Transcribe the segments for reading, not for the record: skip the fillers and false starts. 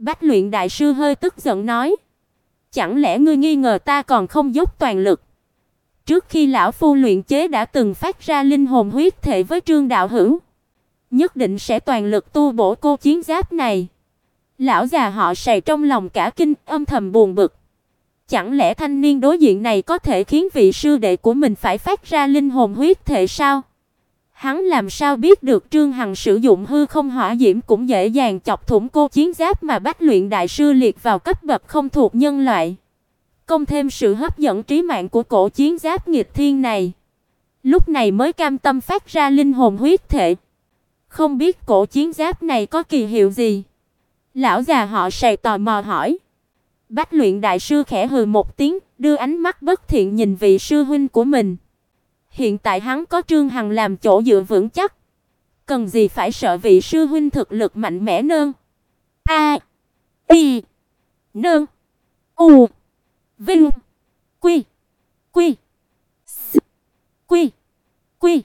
Bách luyện đại sư hơi tức giận nói: "Chẳng lẽ ngươi nghi ngờ ta còn không dốc toàn lực? Trước khi lão phu luyện chế đã từng phát ra linh hồn huyết thể với Trương đạo hữu, nhất định sẽ toàn lực tu bổ cô chiến giáp này." Lão già họ Sài trong lòng cả kinh, âm thầm buồn bực. Chẳng lẽ thanh niên đối diện này có thể khiến vị sư đệ của mình phải phát ra linh hồn huyết thể sao? Hắn làm sao biết được Trương Hằng sử dụng hư không hỏa diễm cũng dễ dàng chọc thủng cô chiến giáp mà Bách luyện đại sư liệt vào cấp bậc không thuộc nhân loại. Cộng thêm sự hấp dẫn trí mạng của cổ chiến giáp nghịch thiên này, lúc này mới cam tâm phát ra linh hồn huyết thể. Không biết cổ chiến giáp này có kỳ hiệu gì? Lão già họ Sài tò mò hỏi. Bách luyện đại sư khẽ hừ một tiếng, đưa ánh mắt bất thiện nhìn vị sư huynh của mình. Hiện tại hắn có Trương Hằng làm chỗ dựa vững chắc, cần gì phải sợ vị sư huynh thực lực mạnh mẽ nơn. A I nơn U Vinh Quy Quy S Quy Quy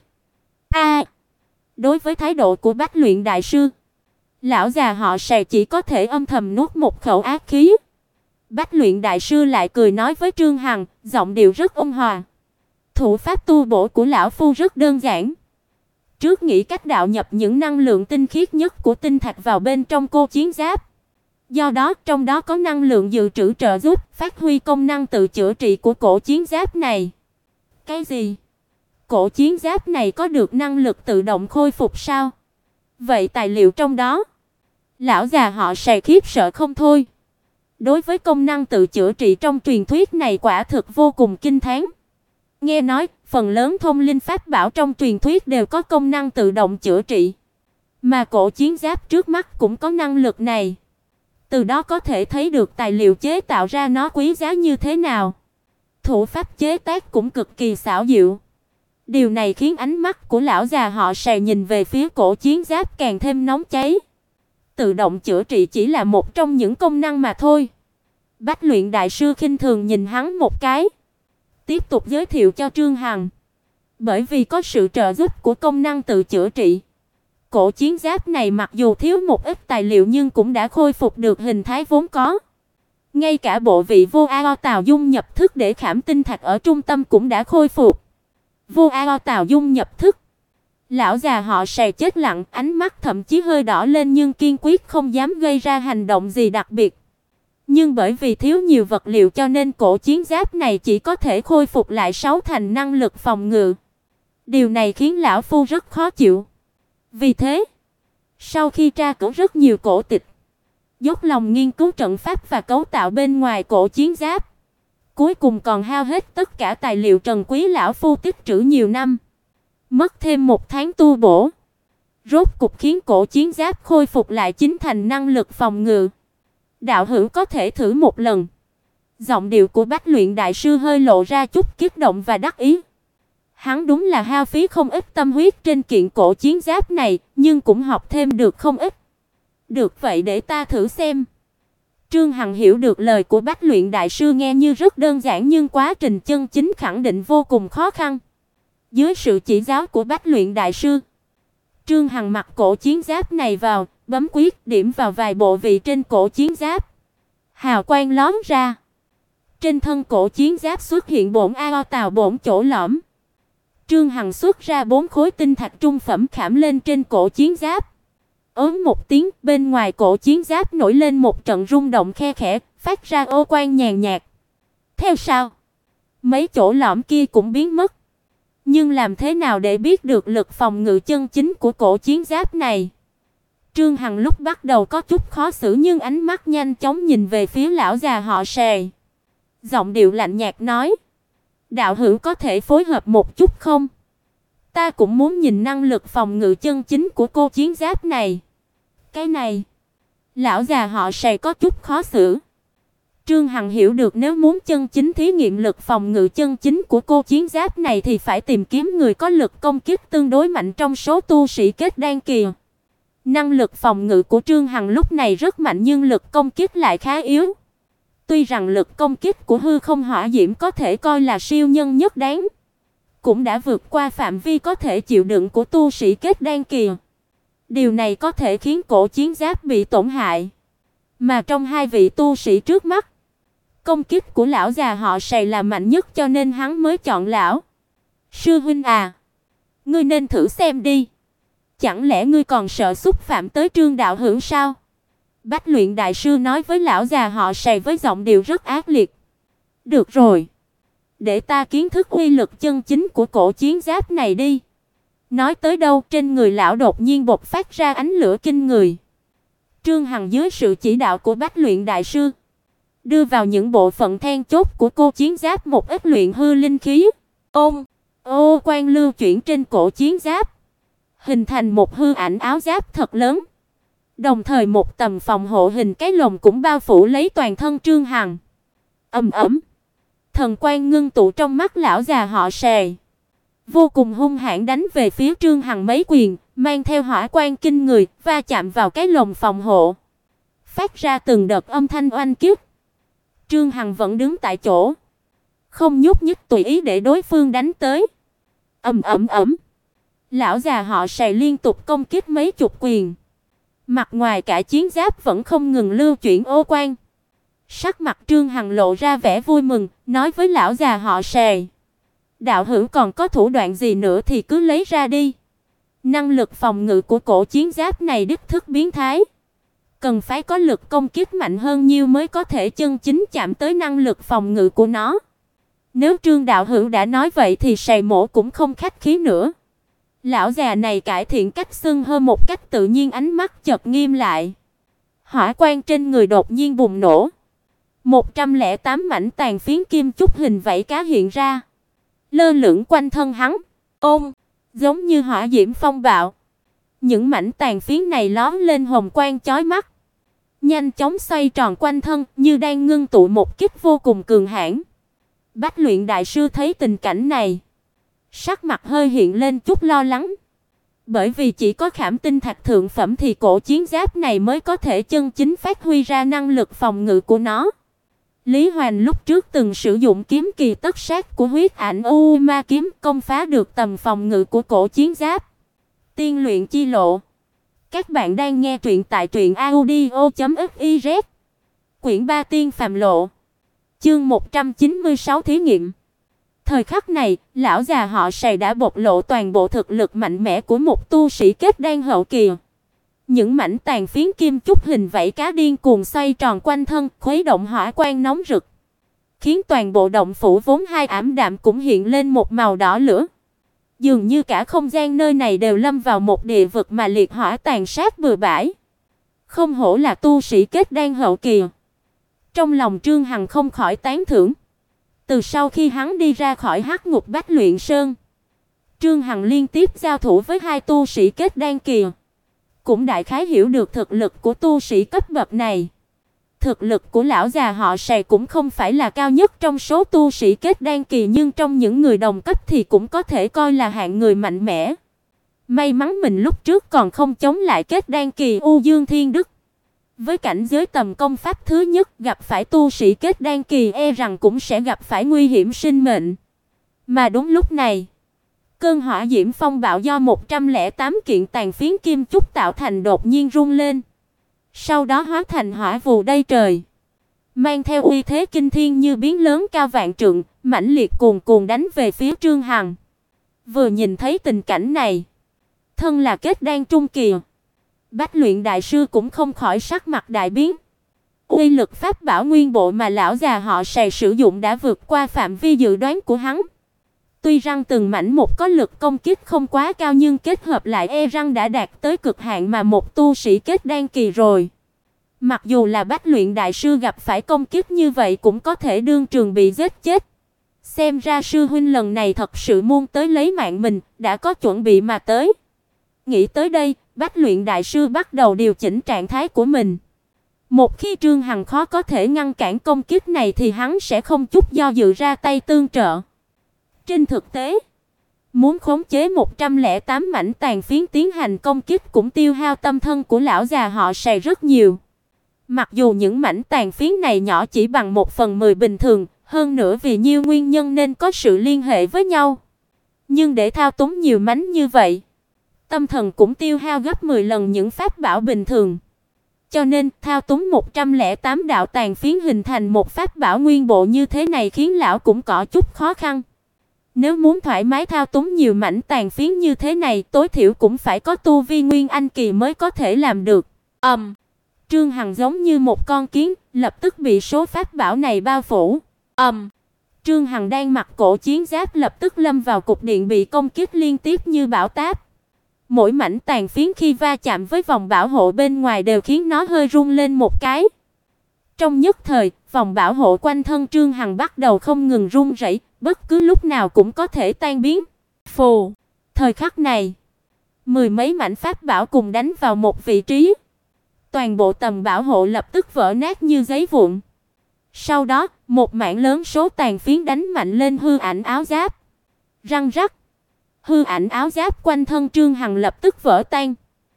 A. Đối với thái độ của Bách luyện đại sư, lão già họ Sài chỉ có thể âm thầm nuốt một khẩu ác khí. Bách luyện đại sư lại cười nói với Trương Hằng, giọng điệu rất ôn hòa: "Thủ pháp tu bổ của lão phu rất đơn giản. Trước nghĩ cách đạo nhập những năng lượng tinh khiết nhất của tinh thạch vào bên trong cô chiến giáp. Do đó, trong đó có năng lượng dự trữ trợ giúp phát huy công năng tự chữa trị của cổ chiến giáp này." Cái gì? Cổ chiến giáp này có được năng lực tự động khôi phục sao? Vậy tài liệu trong đó? Lão già họ Sài khiếp sợ không thôi. Đối với công năng tự chữa trị trong truyền thuyết này quả thực vô cùng kinh thán. Nghe nói, phần lớn thông linh pháp bảo trong truyền thuyết đều có công năng tự động chữa trị, mà cổ chiến giáp trước mắt cũng có năng lực này. Từ đó có thể thấy được tài liệu chế tạo ra nó quý giá như thế nào. Thủ pháp chế tác cũng cực kỳ xảo diệu. Điều này khiến ánh mắt của lão già họ Sài nhìn về phía cổ chiến giáp càng thêm nóng cháy. Tự động chữa trị chỉ là một trong những công năng mà thôi. Bách luyện đại sư khinh thường nhìn hắn một cái, tiếp tục giới thiệu cho Trương Hằng. Bởi vì có sự trợ giúp của công năng tự chữa trị, cổ chiến giáp này mặc dù thiếu một ít tài liệu nhưng cũng đã khôi phục được hình thái vốn có. Ngay cả bộ vị vô ao tào dung nhập thức để khảm tinh thạch ở trung tâm cũng đã khôi phục. Vô ao tào dung nhập thức. Lão già họ Sài chết lặng, ánh mắt thậm chí hơi đỏ lên nhưng kiên quyết không dám gây ra hành động gì đặc biệt. Nhưng bởi vì thiếu nhiều vật liệu cho nên cổ chiến giáp này chỉ có thể khôi phục lại 6 thành năng lực phòng ngự. Điều này khiến lão phu rất khó chịu. Vì thế, sau khi tra cứu rất nhiều cổ tịch, dốc lòng nghiên cứu trận pháp và cấu tạo bên ngoài cổ chiến giáp, cuối cùng còn hao hết tất cả tài liệu trần quý lão phu tích trữ nhiều năm, mất thêm 1 tháng tu bổ, rốt cục khiến cổ chiến giáp khôi phục lại 9 thành năng lực phòng ngự. Đạo hữu có thể thử một lần. Giọng điệu của Bách luyện đại sư hơi lộ ra chút kích động và đắc ý. Hắn đúng là hao phí không ít tâm huyết trên kiện cổ chiến giáp này, nhưng cũng học thêm được không ít. Được vậy để ta thử xem. Trương Hằng hiểu được lời của Bách luyện đại sư nghe như rất đơn giản nhưng quá trình chân chính khẳng định vô cùng khó khăn. Dưới sự chỉ giáo của Bách luyện đại sư, Trương Hằng mặc cổ chiến giáp này vào, bấm quyết điểm vào vài bộ vị trên cổ chiến giáp. Hào quang lóe ra. Trên thân cổ chiến giáp xuất hiện bổn ao tào bổn chỗ lõm. Trương Hằng xuất ra 4 khối tinh thạch trung phẩm khảm lên trên cổ chiến giáp. Ớn một tiếng, bên ngoài cổ chiến giáp nổi lên một trận rung động khe khẽ, phát ra ô quang nhàn nhạt. Theo sau, mấy chỗ lõm kia cũng biến mất. Nhưng làm thế nào để biết được lực phòng ngự chân chính của cổ chiến giáp này? Trương Hằng lúc bắt đầu có chút khó xử nhưng ánh mắt nhanh chóng nhìn về phía lão già họ Sài. Giọng điệu lạnh nhạt nói: "Đạo hữu có thể phối hợp một chút không? Ta cũng muốn nhìn năng lực phòng ngự chân chính của cô chiến giáp này." Cái này, lão già họ Sài có chút khó xử. Trương Hằng hiểu được nếu muốn chân chính thí nghiệm lực phòng ngự chân chính của cô chiến giáp này thì phải tìm kiếm người có lực công kích tương đối mạnh trong số tu sĩ kết đan kỳ. Năng lực phòng ngự của Trương Hằng lúc này rất mạnh nhưng lực công kích lại khá yếu. Tuy rằng lực công kích của hư không hỏa diễm có thể coi là siêu nhân nhất đáng, cũng đã vượt qua phạm vi có thể chịu đựng của tu sĩ kết đan kỳ. Điều này có thể khiến cổ chiến giáp bị tổn hại. Mà trong hai vị tu sĩ trước mắt, công kích của lão già họ Sài là mạnh nhất cho nên hắn mới chọn lão. Sư huynh à, ngươi nên thử xem đi. Chẳng lẽ ngươi còn sợ xúc phạm tới Trương đạo hữu sao? Bách luyện đại sư nói với lão già họ Sài với giọng điệu rất ác liệt. Được rồi, để ta kiến thức uy lực chân chính của cổ chiến giáp này đi. Nói tới đâu, trên người lão đột nhiên bộc phát ra ánh lửa kinh người. Trương Hằng dưới sự chỉ đạo của Bách luyện đại sư, đưa vào những bộ phận then chốt của cô chiến giáp một ít luyện hư linh khí. Ô quang lưu chuyển trên cổ chiến giáp, hình thành một hư ảnh áo giáp thật lớn. Đồng thời một tầm phòng hộ hình cái lồng cũng bao phủ lấy toàn thân Trương Hằng. Ầm ầm, thần quang ngưng tụ trong mắt lão già họ Sài, vô cùng hung hãn đánh về phía Trương Hằng mấy quyền, mang theo hỏa quang kinh người, va chạm vào cái lồng phòng hộ, phát ra từng đợt âm thanh oanh kích. Trương Hằng vẫn đứng tại chỗ, không nhúc nhích tùy ý để đối phương đánh tới. Ầm ầm ầm, lão già họ Sài liên tục công kích mấy chục quyền. Mặt ngoài cả chiến giáp vẫn không ngừng lưu chuyển ô quang. Sắc mặt Trương Hằng lộ ra vẻ vui mừng, nói với lão già họ Sài: "Đạo hữu còn có thủ đoạn gì nữa thì cứ lấy ra đi. Năng lực phòng ngự của cổ chiến giáp này đích thực biến thái, cần phải có lực công kích mạnh hơn nhiều mới có thể chân chính chạm tới năng lực phòng ngự của nó." Nếu Trương đạo hữu đã nói vậy thì Sài mỗ cũng không khách khí nữa. Lão già này cải thiện cách xưng hô một cách tự nhiên, ánh mắt chợt nghiêm lại. Hỏa quang trên người đột nhiên bùng nổ. 108 mảnh tàn phiến kim chúc hình vảy cá hiện ra, lơ lửng quanh thân hắn. Giống như hỏa diễm phong bạo. Những mảnh tàn phiến này lóe lên hồng quang chói mắt, nhanh chóng xoay tròn quanh thân như đang ngưng tụ một kích vô cùng cường hãn. Bách luyện đại sư thấy tình cảnh này, sắc mặt hơi hiện lên chút lo lắng. Bởi vì chỉ có khảm tinh thạch thượng phẩm thì cổ chiến giáp này mới có thể chân chính phát huy ra năng lực phòng ngự của nó. Lý Hoành lúc trước từng sử dụng kiếm kỳ tất sát của huyết ảnh U Ma kiếm công phá được tầm phòng ngự của cổ chiến giáp. Tiên luyện chi lộ. Các bạn đang nghe truyện tại truyệnaudio.fiz. Quyển 3 Tiên phàm lộ. Chương 196 thí nghiệm. Thời khắc này, lão già họ Sài đã bộc lộ toàn bộ thực lực mạnh mẽ của một tu sĩ kết đan hậu kỳ. Những mảnh tàn phiến kim chúc hình vảy cá điên cuồng xoay tròn quanh thân, khuấy động hỏa quang nóng rực, khiến toàn bộ động phủ vốn hai ảm đạm cũng hiện lên một màu đỏ lửa. Dường như cả không gian nơi này đều lâm vào một địa vực mà liệt hỏa tàn sát bừa bãi. Không hổ là tu sĩ kết đan hậu kỳ. Trong lòng Trương Hằng không khỏi tán thưởng. Từ sau khi hắn đi ra khỏi Hắc Ngục Bách Luyện Sơn, Trương Hằng liên tiếp giao thủ với hai tu sĩ kết đan kỳ, cũng đại khái hiểu được thực lực của tu sĩ cấp bậc này. Thực lực của lão già họ Sài cũng không phải là cao nhất trong số tu sĩ kết đan kỳ, nhưng trong những người đồng cấp thì cũng có thể coi là hạng người mạnh mẽ. May mắn mình lúc trước còn không chống lại kết đan kỳ U Dương Thiên Đức. Với cảnh giới tầm công pháp thứ nhất, gặp phải tu sĩ kết đan kỳ e rằng cũng sẽ gặp phải nguy hiểm sinh mệnh. Mà đúng lúc này, cơn hỏa diễm phong bạo do 108 kiện tàn phiến kim chúc tạo thành đột nhiên rung lên, sau đó hóa thành hỏa vù đầy trời, mang theo uy thế kinh thiên như biến lớn cao vạn trượng, mãnh liệt cuồn cuộn đánh về phía Trương Hằng. Vừa nhìn thấy tình cảnh này, thân là kết đan trung kỳ, Bách luyện đại sư cũng không khỏi sắc mặt đại biến. Uy lực pháp bảo nguyên bộ mà lão già họ Sài sử dụng đã vượt qua phạm vi dự đoán của hắn. Tuy rằng từng mảnh một có lực công kích không quá cao, nhưng kết hợp lại e rằng đã đạt tới cực hạn mà một tu sĩ kết đan kỳ rồi. Mặc dù là Bách luyện đại sư gặp phải công kích như vậy cũng có thể đương trường bị giết chết. Xem ra sư huynh lần này thật sự muốn tới lấy mạng mình, đã có chuẩn bị mà tới. Nghĩ tới đây, Bách luyện đại sư bắt đầu điều chỉnh trạng thái của mình. Một khi Trương Hằng khó có thể ngăn cản công kích này thì hắn sẽ không chút do dự ra tay tương trợ. Trên thực tế, muốn khống chế 108 mảnh tàn phiến tiến hành công kích cũng tiêu hao tâm thân của lão già họ Sài rất nhiều. Mặc dù những mảnh tàn phiến này nhỏ chỉ bằng 1/10 bình thường, hơn nữa vì nhiều nguyên nhân nên có sự liên hệ với nhau. Nhưng để thao túng nhiều mảnh như vậy, tâm thần cũng tiêu hao gấp 10 lần những pháp bảo bình thường. Cho nên, thao túng 108 đạo tàn phiến hình thành một pháp bảo nguyên bộ như thế này khiến lão cũng có chút khó khăn. Nếu muốn thoải mái thao túng nhiều mảnh tàn phiến như thế này, tối thiểu cũng phải có tu vi nguyên anh kỳ mới có thể làm được. Trương Hằng giống như một con kiến, lập tức bị số pháp bảo này bao phủ. Trương Hằng đang mặc cổ chiến giáp lập tức lâm vào cục điện bị công kích liên tiếp như bão táp. Mỗi mảnh tàn phiến khi va chạm với vòng bảo hộ bên ngoài đều khiến nó hơi rung lên một cái. Trong nhất thời, vòng bảo hộ quanh thân Trương Hằng bắt đầu không ngừng rung rẩy, bất cứ lúc nào cũng có thể tan biến. Phù, thời khắc này, mười mấy mảnh pháp bảo cùng đánh vào một vị trí. Toàn bộ tầm bảo hộ lập tức vỡ nát như giấy vụn. Sau đó, một mảng lớn số tàn phiến đánh mạnh lên hư ảnh áo giáp. Răng rắc. Hư ảnh áo giáp quanh thân Trương Hằng lập tức vỡ tan.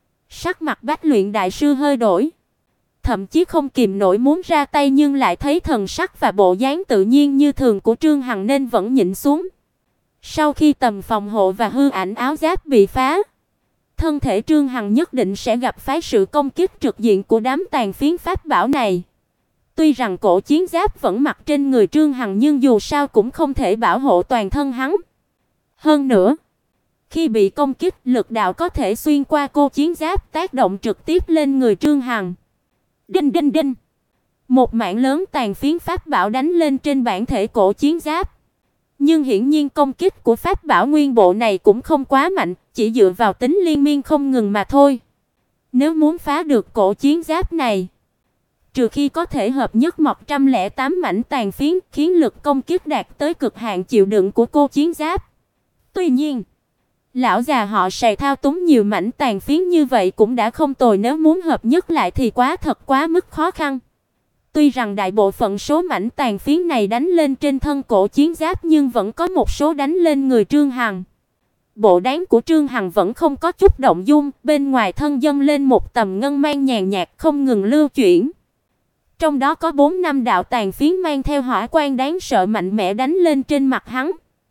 Sắc mặt Bách Luyện đại sư hơi đổi, thậm chí không kìm nổi muốn ra tay nhưng lại thấy thần sắc và bộ dáng tự nhiên như thường của Trương Hằng nên vẫn nhịn xuống. Sau khi tầm phòng hộ và hư ảnh áo giáp bị phá, thân thể Trương Hằng nhất định sẽ gặp phải sự công kích trực diện của đám tàn phiến pháp bảo này. Tuy rằng cổ chiến giáp vẫn mặc trên người Trương Hằng nhưng dù sao cũng không thể bảo hộ toàn thân hắn. Hơn nữa, khi bị công kích, lực đạo có thể xuyên qua cổ chiến giáp tác động trực tiếp lên người Trương Hằng. Đinh đinh đinh. Một mảng lớn tàn phiến pháp bảo đánh lên trên bản thể cổ chiến giáp. Nhưng hiển nhiên công kích của pháp bảo nguyên bộ này cũng không quá mạnh, chỉ dựa vào tính liên miên không ngừng mà thôi. Nếu muốn phá được cổ chiến giáp này, trừ khi có thể hợp nhất 108 mảnh tàn phiến, khiến lực công kích đạt tới cực hạn chịu đựng của cổ chiến giáp. Tuy nhiên, lão già họ Sài thao túng nhiều mảnh tàn phiến như vậy cũng đã không tồi, nếu muốn hợp nhất lại thì quá mức khó khăn. Tuy rằng đại bộ phận số mảnh tàn phiến này đánh lên trên thân cổ chiến giáp nhưng vẫn có một số đánh lên người Trương Hằng. Bộ dáng của Trương Hằng vẫn không có chút động dung, bên ngoài thân dâng lên một tầm ngân mang nhàn nhạt không ngừng lưu chuyển. Trong đó có 4-5 đạo tàn phiến mang theo hỏa quang đáng sợ mạnh mẽ đánh lên trên mặt hắn.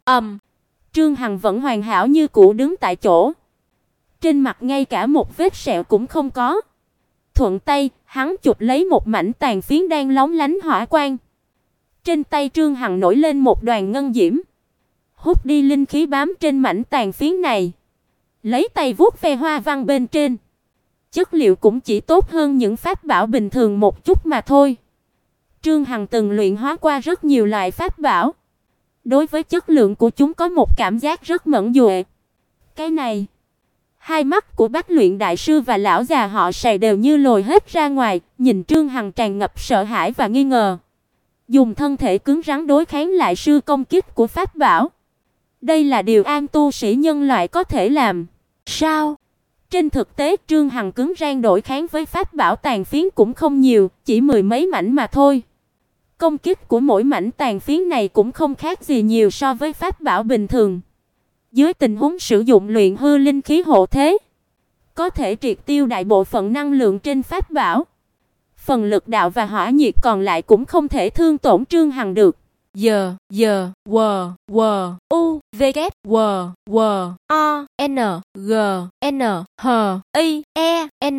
Trương Hằng vẫn hoàn hảo như cũ đứng tại chỗ. Trên mặt ngay cả một vết sẹo cũng không có. Thuận tay, hắn chụp lấy một mảnh tàn phiến đang lóng lánh hỏa quang. Trên tay Trương Hằng nổi lên một đoàn ngân diễm, hút đi linh khí bám trên mảnh tàn phiến này. Lấy tay vuốt ve hoa văn bên trên. Chất liệu cũng chỉ tốt hơn những pháp bảo bình thường một chút mà thôi. Trương Hằng từng luyện hóa qua rất nhiều loại pháp bảo. Đối với chất lượng của chúng có một cảm giác rất mẫn duệ. Cái này, hai mắt của Bách Luyện đại sư và lão già họ Sài đều như lồi hết ra ngoài, nhìn Trương Hằng tràn ngập sợ hãi và nghi ngờ. Dùng thân thể cứng rắn đối kháng lại sư công kích của pháp bảo. Đây là điều an tu sĩ nhân loại có thể làm. Sao? Trên thực tế Trương Hằng cứng rắn đối kháng với pháp bảo tàn phiến cũng không nhiều, chỉ mười mấy mảnh mà thôi. Công kích của mỗi mảnh tàn phiến này cũng không khác gì nhiều so với pháp bảo bình thường. Dưới tình huống sử dụng luyện hư linh khí hộ thế, có thể triệt tiêu đại bộ phận năng lượng trên pháp bảo. Phần lực đạo và hỏa nhiệt còn lại cũng không thể thương tổn Trương Hằng được. Giờ, W, W, U, V, K, W, W, O, N, G, N, H, I, E, N.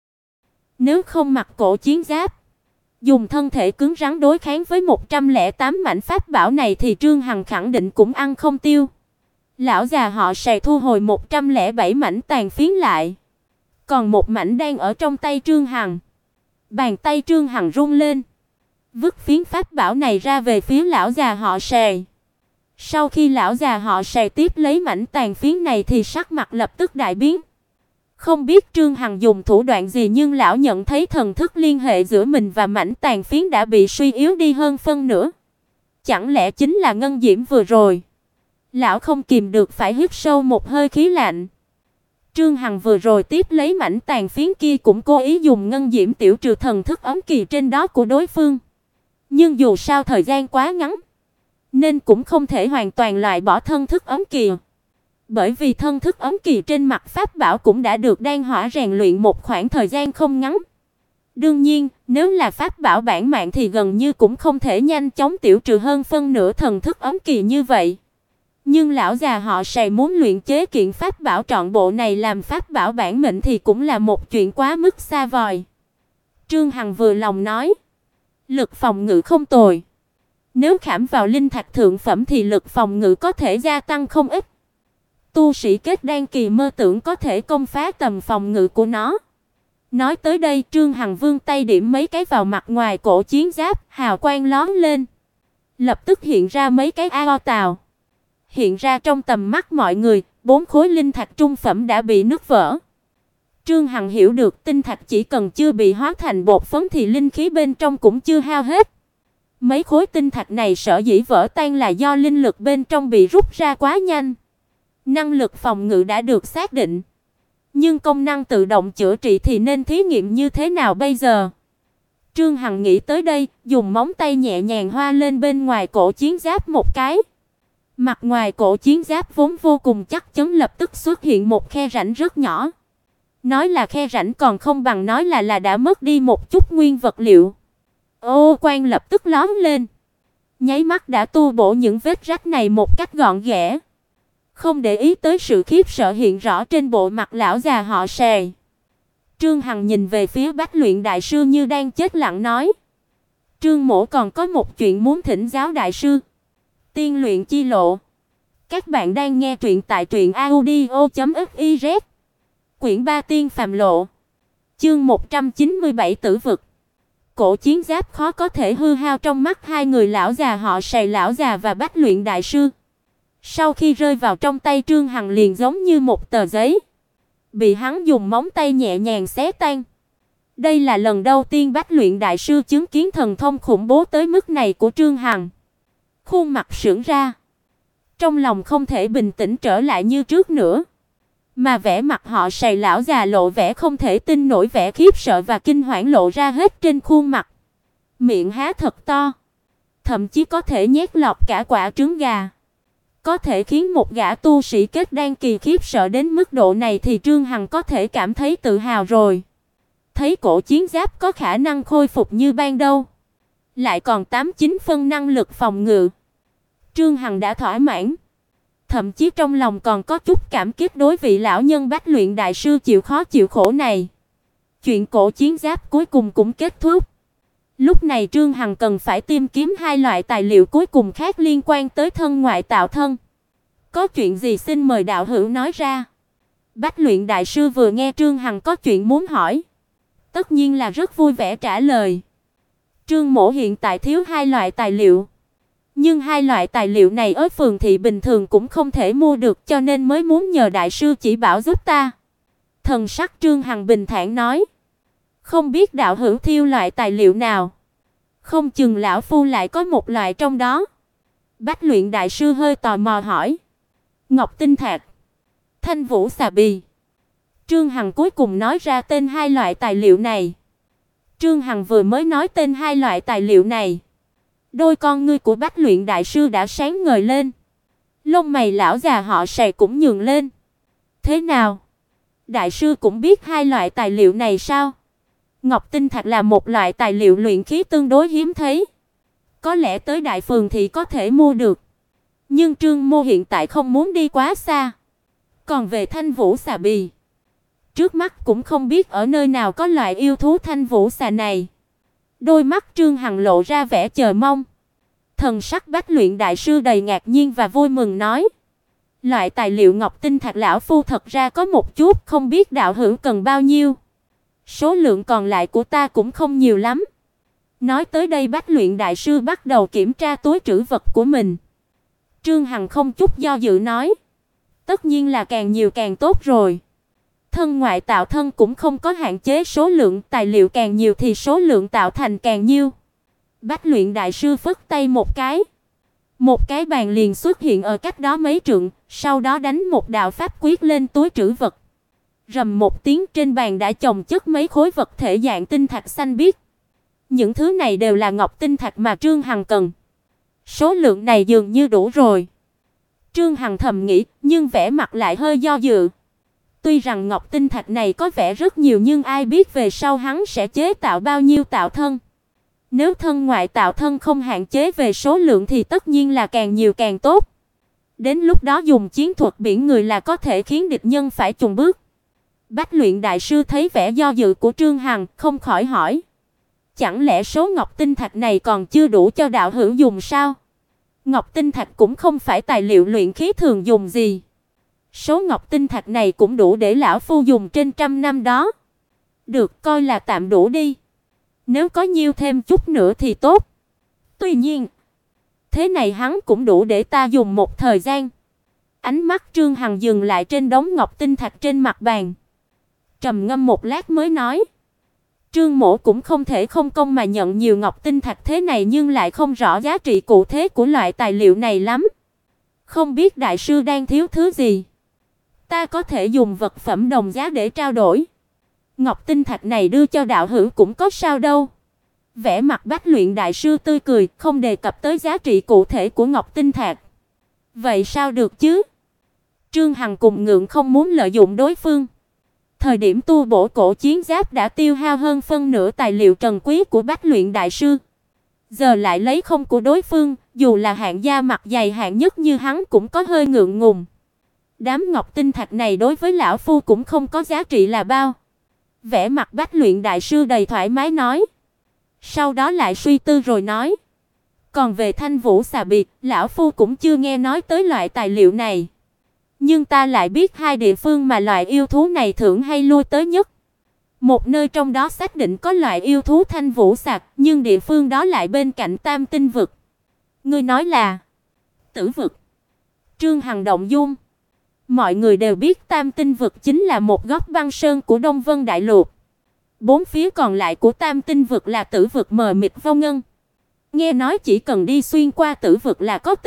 Nếu không mặc cổ chiến giáp, dùng thân thể cứng rắn đối kháng với 108 mảnh pháp bảo này thì Trương Hằng khẳng định cũng ăn không tiêu. Lão già họ Sài thu hồi 107 mảnh tàn phiến lại. Còn một mảnh đang ở trong tay Trương Hằng. Bàn tay Trương Hằng rung lên, vứt phiến pháp bảo này ra về phía lão già họ Sài. Sau khi lão già họ Sài tiếp lấy mảnh tàn phiến này thì sắc mặt lập tức đại biến. Không biết Trương Hằng dùng thủ đoạn gì nhưng lão nhận thấy thần thức liên hệ giữa mình và mảnh tàn phiến đã bị suy yếu đi hơn phân nửa. Chẳng lẽ chính là ngân diễm vừa rồi? Lão không kìm được phải hít sâu một hơi khí lạnh. Trương Hằng vừa rồi tiếp lấy mảnh tàn phiến kia cũng cố ý dùng ngân diễm tiểu trừ thần thức ấm kỳ trên đó của đối phương. Nhưng dù sao thời gian quá ngắn, nên cũng không thể hoàn toàn loại bỏ thân thức ấm kỳ. Bởi vì thân thức ấm kỳ trên mặt pháp bảo cũng đã được đan hỏa rèn luyện một khoảng thời gian không ngắn. Đương nhiên, nếu là pháp bảo bản mạng thì gần như cũng không thể nhanh chóng tiểu trừ hơn phân nửa thần thức ấm kỳ như vậy. Nhưng lão già họ Sài muốn luyện chế kiện pháp bảo trọn bộ này làm pháp bảo bản mệnh thì cũng là một chuyện quá mức xa vời. Trương Hằng vừa lòng nói, lực phòng ngự không tồi. Nếu khảm vào linh thạch thượng phẩm thì lực phòng ngự có thể gia tăng không ít. Tu sĩ kết đan kỳ mơ tưởng có thể công phá tầm phòng ngự của nó. Nói tới đây, Trương Hằng vươn tay điểm mấy cái vào mặt ngoài cổ chiến giáp, hào quang lóe lên. Lập tức hiện ra mấy cái ao tàu. Hiện ra trong tầm mắt mọi người, 4 khối linh thạch trung phẩm đã bị nứt vỡ. Trương Hằng hiểu được tinh thạch chỉ cần chưa bị hóa thành bột phấn thì linh khí bên trong cũng chưa hao hết. Mấy khối tinh thạch này sở dĩ vỡ tan là do linh lực bên trong bị rút ra quá nhanh. Năng lực phòng ngự đã được xác định, nhưng công năng tự động chữa trị thì nên thí nghiệm như thế nào bây giờ? Trương Hằng nghĩ tới đây, dùng móng tay nhẹ nhàng hoa lên bên ngoài cổ chiến giáp một cái. Mặt ngoài cổ chiến giáp vốn vô cùng chắc chắn lập tức xuất hiện một khe rãnh rất nhỏ. Nói là khe rãnh còn không bằng nói là đã mất đi một chút nguyên vật liệu. Ô quang lập tức lóe lên, nháy mắt đã tu bổ những vết rách này một cách gọn ghẽ. Không để ý tới sự khiếp sợ hiện rõ trên bộ mặt lão già họ Sề. Trương Hằng nhìn về phía Bách Luyện đại sư như đang chết lặng nói: "Trương mỗ còn có một chuyện muốn thỉnh giáo đại sư." Tiên luyện chi lộ. Các bạn đang nghe truyện tại truyệnaudio.fiz. Quyển 3 Tiên phàm lộ. Chương 197 Tử vực. Cổ chiến giáp khó có thể hư hao trong mắt hai người lão già họ Sề, lão già và Bách Luyện đại sư. Sau khi rơi vào trong tay Trương Hằng liền giống như một tờ giấy, bị hắn dùng móng tay nhẹ nhàng xé tan. Đây là lần đầu tiên Bách Luyện đại sư chứng kiến thần thông khủng bố tới mức này của Trương Hằng. Khuôn mặt sững ra, trong lòng không thể bình tĩnh trở lại như trước nữa, mà vẻ mặt họ Sề lão già lộ vẻ không thể tin nổi, vẻ khiếp sợ và kinh hoảng lộ ra hết trên khuôn mặt. Miệng há thật to, thậm chí có thể nhét lọt cả quả trứng gà. Có thể khiến một gã tu sĩ kết đan kỳ khiếp sợ đến mức độ này thì Trương Hằng có thể cảm thấy tự hào rồi. Thấy cổ chiến giáp có khả năng khôi phục như ban đầu, lại còn 8-9 phân năng lực phòng ngự, Trương Hằng đã thỏa mãn. Thậm chí trong lòng còn có chút cảm kích đối vị lão nhân Bách Luyện đại sư chịu khó chịu khổ này. Chuyện cổ chiến giáp cuối cùng cũng kết thúc. Lúc này Trương Hằng cần phải tìm kiếm hai loại tài liệu cuối cùng khác liên quan tới thân ngoại tạo thân. Có chuyện gì xin mời đạo hữu nói ra. Bách Luyện đại sư vừa nghe Trương Hằng có chuyện muốn hỏi, tất nhiên là rất vui vẻ trả lời. Trương mỗ hiện tại thiếu hai loại tài liệu, nhưng hai loại tài liệu này ở phường thị bình thường cũng không thể mua được, cho nên mới muốn nhờ đại sư chỉ bảo giúp ta. Thần sắc Trương Hằng bình thản nói: "Không biết đạo hữu thiếu loại tài liệu nào? Không chừng lão phu lại có một loại trong đó." Bách Luyện đại sư hơi tò mò hỏi: "Ngọc tinh thạch, Thanh vũ xà bì." Trương Hằng cuối cùng nói ra tên hai loại tài liệu này. Trương Hằng vừa mới nói tên hai loại tài liệu này, đôi con ngươi của Bách Luyện đại sư đã sáng ngời lên. Lông mày lão già họ Sề cũng nhướng lên. "Thế nào? Đại sư cũng biết hai loại tài liệu này sao?" Ngọc tinh thạch là một loại tài liệu luyện khí tương đối hiếm thấy, có lẽ tới đại phường thì có thể mua được, nhưng Trương mô hiện tại không muốn đi quá xa. Còn về Thanh vũ xà bì, trước mắt cũng không biết ở nơi nào có loại yêu thú Thanh vũ xà này. Đôi mắt Trương Hằng lộ ra vẻ chờ mong. Thần sắc Bách Luyện đại sư đầy ngạc nhiên và vui mừng nói: "Loại tài liệu ngọc tinh thạch lão phu thật ra có một chút, không biết đạo hữu cần bao nhiêu? Số lượng còn lại của ta cũng không nhiều lắm." Nói tới đây Bách Luyện đại sư bắt đầu kiểm tra túi trữ vật của mình. Trương Hằng không chút do dự nói: "Tất nhiên là càng nhiều càng tốt rồi. Thân ngoại tạo thân cũng không có hạn chế số lượng, tài liệu càng nhiều thì số lượng tạo thành càng nhiều." Bách Luyện đại sư phất tay một cái bàn liền xuất hiện ở cách đó mấy trượng, sau đó đánh một đạo pháp quyết lên túi trữ vật. Rầm một tiếng, trên bàn đã chồng chất mấy khối vật thể dạng tinh thạch xanh biếc. Những thứ này đều là ngọc tinh thạch mà Trương Hằng cần. Số lượng này dường như đủ rồi. Trương Hằng thầm nghĩ, nhưng vẻ mặt lại hơi do dự. Tuy rằng ngọc tinh thạch này có vẻ rất nhiều, nhưng ai biết về sau hắn sẽ chế tạo bao nhiêu tạo thân. Nếu thân ngoại tạo thân không hạn chế về số lượng thì tất nhiên là càng nhiều càng tốt. Đến lúc đó dùng chiến thuật biển người là có thể khiến địch nhân phải chùn bước. Bách Luyện đại sư thấy vẻ do dự của Trương Hằng, không khỏi hỏi: Chẳng lẽ số ngọc tinh thạch này còn chưa đủ cho đạo hữu dùng sao? Ngọc tinh thạch cũng không phải tài liệu luyện khí thường dùng gì. Số ngọc tinh thạch này cũng đủ để lão phu dùng trên trăm năm đó. Được coi là tạm đủ đi. Nếu có nhiều thêm chút nữa thì tốt. Tuy nhiên, thế này hắn cũng đủ để ta dùng một thời gian. Ánh mắt Trương Hằng dừng lại trên đống ngọc tinh thạch trên mặt bàn. Trầm ngâm một lát mới nói: Trương mỗ cũng không thể không công mà nhận nhiều ngọc tinh thạch thế này, nhưng lại không rõ giá trị cụ thể của loại tài liệu này lắm. Không biết đại sư đang thiếu thứ gì? Ta có thể dùng vật phẩm đồng giá để trao đổi. Ngọc tinh thạch này đưa cho đạo hữu cũng có sao đâu. Vẻ mặt Bách Luyện đại sư tươi cười, không đề cập tới giá trị cụ thể của ngọc tinh thạch. Vậy sao được chứ? Trương Hằng cùng ngượng không muốn lợi dụng đối phương. Thời điểm tu bổ cổ chiến giáp đã tiêu hao hơn phân nửa tài liệu trần quý của Bách Luyện đại sư. Giờ lại lấy không của đối phương, dù là hạng gia mặt dày hạng nhất như hắn cũng có hơi ngượng ngùng. Đám ngọc tinh thạch này đối với lão phu cũng không có giá trị là bao. Vẻ mặt Bách Luyện đại sư đầy thoải mái nói. Sau đó lại suy tư rồi nói: Còn về Thanh Vũ xà biệt, lão phu cũng chưa nghe nói tới loại tài liệu này. Nhưng ta lại biết hai địa phương mà loại yêu thú này thường hay lui tới nhất. Một nơi trong đó xác định có loại yêu thú Thanh Vũ sạc, nhưng địa phương đó lại bên cạnh Tam Tinh vực. Ngươi nói là Tử vực? Trương Hằng động dung. Mọi người đều biết Tam Tinh vực chính là một góc băng sơn của Đông Vân Đại Lục. Bốn phía còn lại của Tam Tinh vực là Tử vực mờ mịt vô ngân. Nghe nói chỉ cần đi xuyên qua Tử vực là có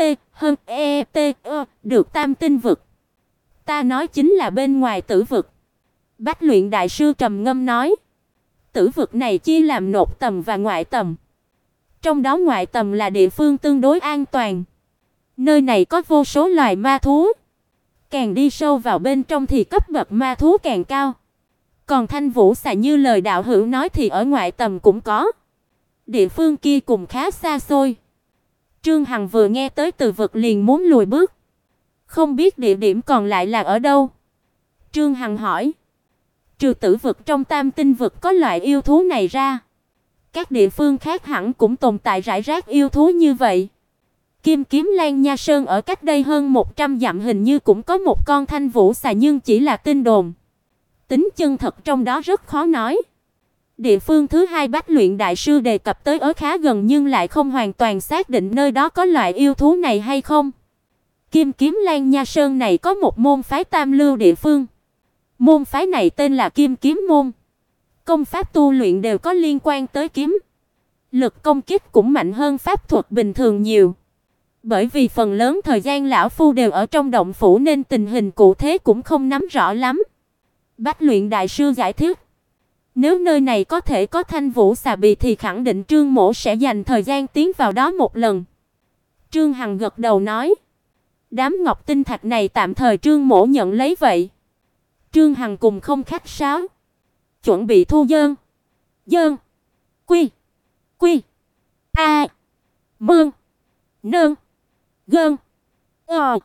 được Tam Tinh vực. Ta nói chính là bên ngoài Tử vực. Bách Luyện đại sư trầm ngâm nói: Tử vực này chia làm nội tầm và ngoại tầm. Trong đó ngoại tầm là địa phương tương đối an toàn. Nơi này có vô số loài ma thú. Càng đi sâu vào bên trong thì cấp bậc ma thú càng cao. Còn Thanh Vũ xà như lời đạo hữu nói thì ở ngoại tầm cũng có. Địa phương kia cũng khá xa xôi. Trương Hằng vừa nghe tới Tử vực liền muốn lùi bước. Không biết địa điểm còn lại là ở đâu. Trương Hằng hỏi: Trừ Tử vực trong Tam Tinh vực có loại yêu thú này ra, các địa phương khác hẳn cũng tồn tại rải rác yêu thú như vậy. Kim Kiếm Lan Nha Sơn ở cách đây hơn 100 dặm hình như cũng có một con Thanh Vũ xà, nhưng chỉ là tin đồn. Tính chân thật trong đó rất khó nói. Địa phương thứ hai Bách Luyện đại sư đề cập tới ở khá gần nhưng lại không hoàn toàn xác định nơi đó có loại yêu thú này hay không. Kim Kiếm Lan Nha Sơn này có một môn phái tam lưu địa phương. Môn phái này tên là Kim Kiếm môn. Công pháp tu luyện đều có liên quan tới kiếm. Lực công kích cũng mạnh hơn pháp thuật bình thường nhiều. Bởi vì phần lớn thời gian lão phu đều ở trong động phủ nên tình hình cụ thể cũng không nắm rõ lắm. Bách Luyện đại sư giải thích: Nếu nơi này có thể có Thanh Vũ xà bì thì khẳng định Trương mỗ sẽ dành thời gian tiến vào đó một lần. Trương Hằng gật đầu nói: Đám ngọc tinh thạch này tạm thời Trương mỗ nhận lấy vậy. Trương Hằng cùng không khách sáo, chuẩn bị thu dơn. Dơn. Quy. Quy. A. Mương. Nương. Gơn. Ờ.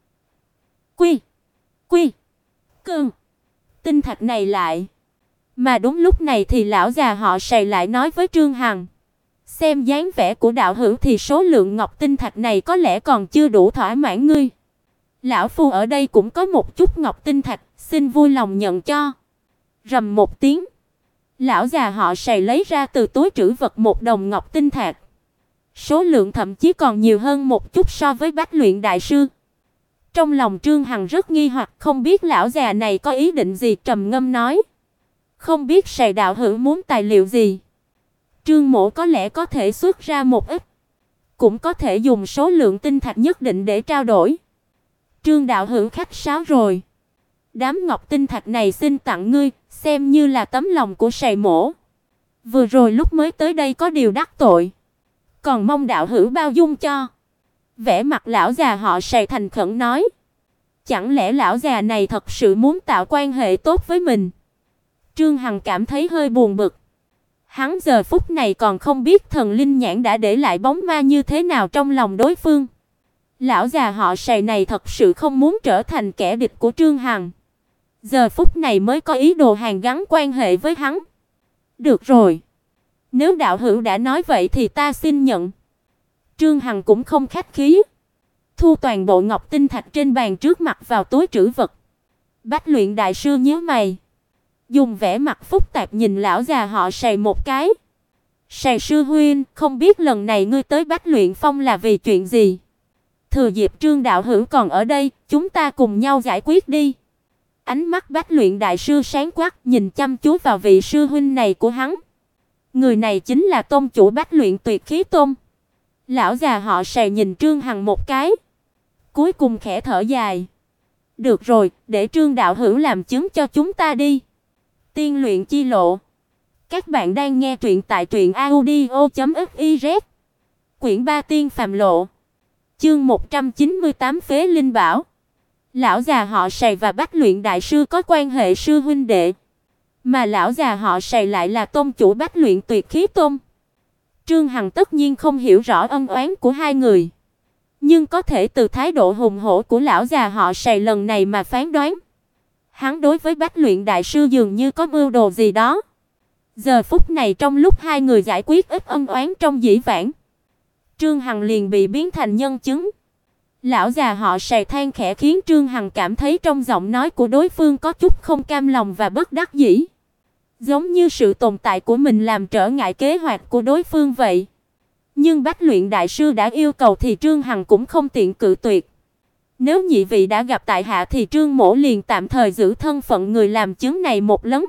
Quy. Quy. Cơn. Tinh thạch này lại. Mà đúng lúc này thì lão già họ Sài lại nói với Trương Hằng: Xem dáng vẻ của đạo hữu thì số lượng ngọc tinh thạch này có lẽ còn chưa đủ thỏa mãn ngươi. Lão phu ở đây cũng có một chút ngọc tinh thạch, xin vui lòng nhận cho. Rầm một tiếng, lão già họ Sài lấy ra từ túi trữ vật một đồng ngọc tinh thạch. Số lượng thậm chí còn nhiều hơn một chút so với Bách Luyện đại sư. Trong lòng Trương Hằng rất nghi hoặc, không biết lão già này có ý định gì, trầm ngâm nói: Không biết Sài đạo hữu muốn tài liệu gì? Trương mỗ có lẽ có thể xuất ra một ít, cũng có thể dùng số lượng tinh thạch nhất định để trao đổi. Trương đạo hữu khách sáo rồi. Đám ngọc tinh thạch này xin tặng ngươi, xem như là tấm lòng của Sài mỗ. Vừa rồi lúc mới tới đây có điều đắc tội, còn mong đạo hữu bao dung cho. Vẻ mặt lão già họ Sài thành khẩn nói. Chẳng lẽ lão già này thật sự muốn tạo quan hệ tốt với mình? Trương Hằng cảm thấy hơi buồn bực. Hắn giờ phút này còn không biết thần linh nhãn đã để lại bóng ma như thế nào trong lòng đối phương. Lão già họ Sài này thật sự không muốn trở thành kẻ địch của Trương Hằng. Giờ phút này mới có ý đồ hàn gắn quan hệ với hắn. Được rồi, Nếu đạo hữu đã nói vậy thì ta xin nhận. Trương Hằng cũng không khách khí, thu toàn bộ ngọc tinh thạch trên bàn trước mặt vào túi trữ vật. Bách luyện đại sư nhíu mày, dùng vẻ mặt phức tạp nhìn lão già họ Sài một cái. Sài sư huynh, không biết lần này ngươi tới Bách Luyện Phong là vì chuyện gì? Thừa dịp Trương đạo hữu còn ở đây, chúng ta cùng nhau giải quyết đi. Ánh mắt Bách Luyện đại sư sáng quắc, nhìn chăm chú vào vị sư huynh này của hắn. Người này chính là tông chủ Bách Luyện Tuyệt Khí Tông. Lão già họ Sài nhìn Trương Hằng một cái, cuối cùng khẽ thở dài. Được rồi, để Trương đạo hữu làm chứng cho chúng ta đi. Tiên luyện chi lộ. Các bạn đang nghe truyện tại truyệnaudio.fiz. Quyển 3 Tiên phàm lộ. Chương 198 Phế Linh Bảo. Lão già họ Sài và Bách Luyện đại sư có quan hệ sư huynh đệ, mà lão già họ Sài lại là tông chủ Bách Luyện Tuyệt Khí Tông. Trương Hằng tất nhiên không hiểu rõ ân oán của hai người, nhưng có thể từ thái độ hùng hổ của lão già họ Sài lần này mà phán đoán, hắn đối với Bách Luyện đại sư dường như có mưu đồ gì đó. Giờ phút này trong lúc hai người giải quyết ít ân oán trong dĩ vãng, Trương Hằng liền bị biến thành nhân chứng. Lão già họ Sài than khẽ khiến Trương Hằng cảm thấy trong giọng nói của đối phương có chút không cam lòng và bất đắc dĩ, giống như sự tồn tại của mình làm trở ngại kế hoạch của đối phương vậy. Nhưng Bách Luyện đại sư đã yêu cầu thì Trương Hằng cũng không tiện cự tuyệt. Nếu nhị vị đã gặp tại hạ thì Trương mỗ liền tạm thời giữ thân phận người làm chứng này một lần.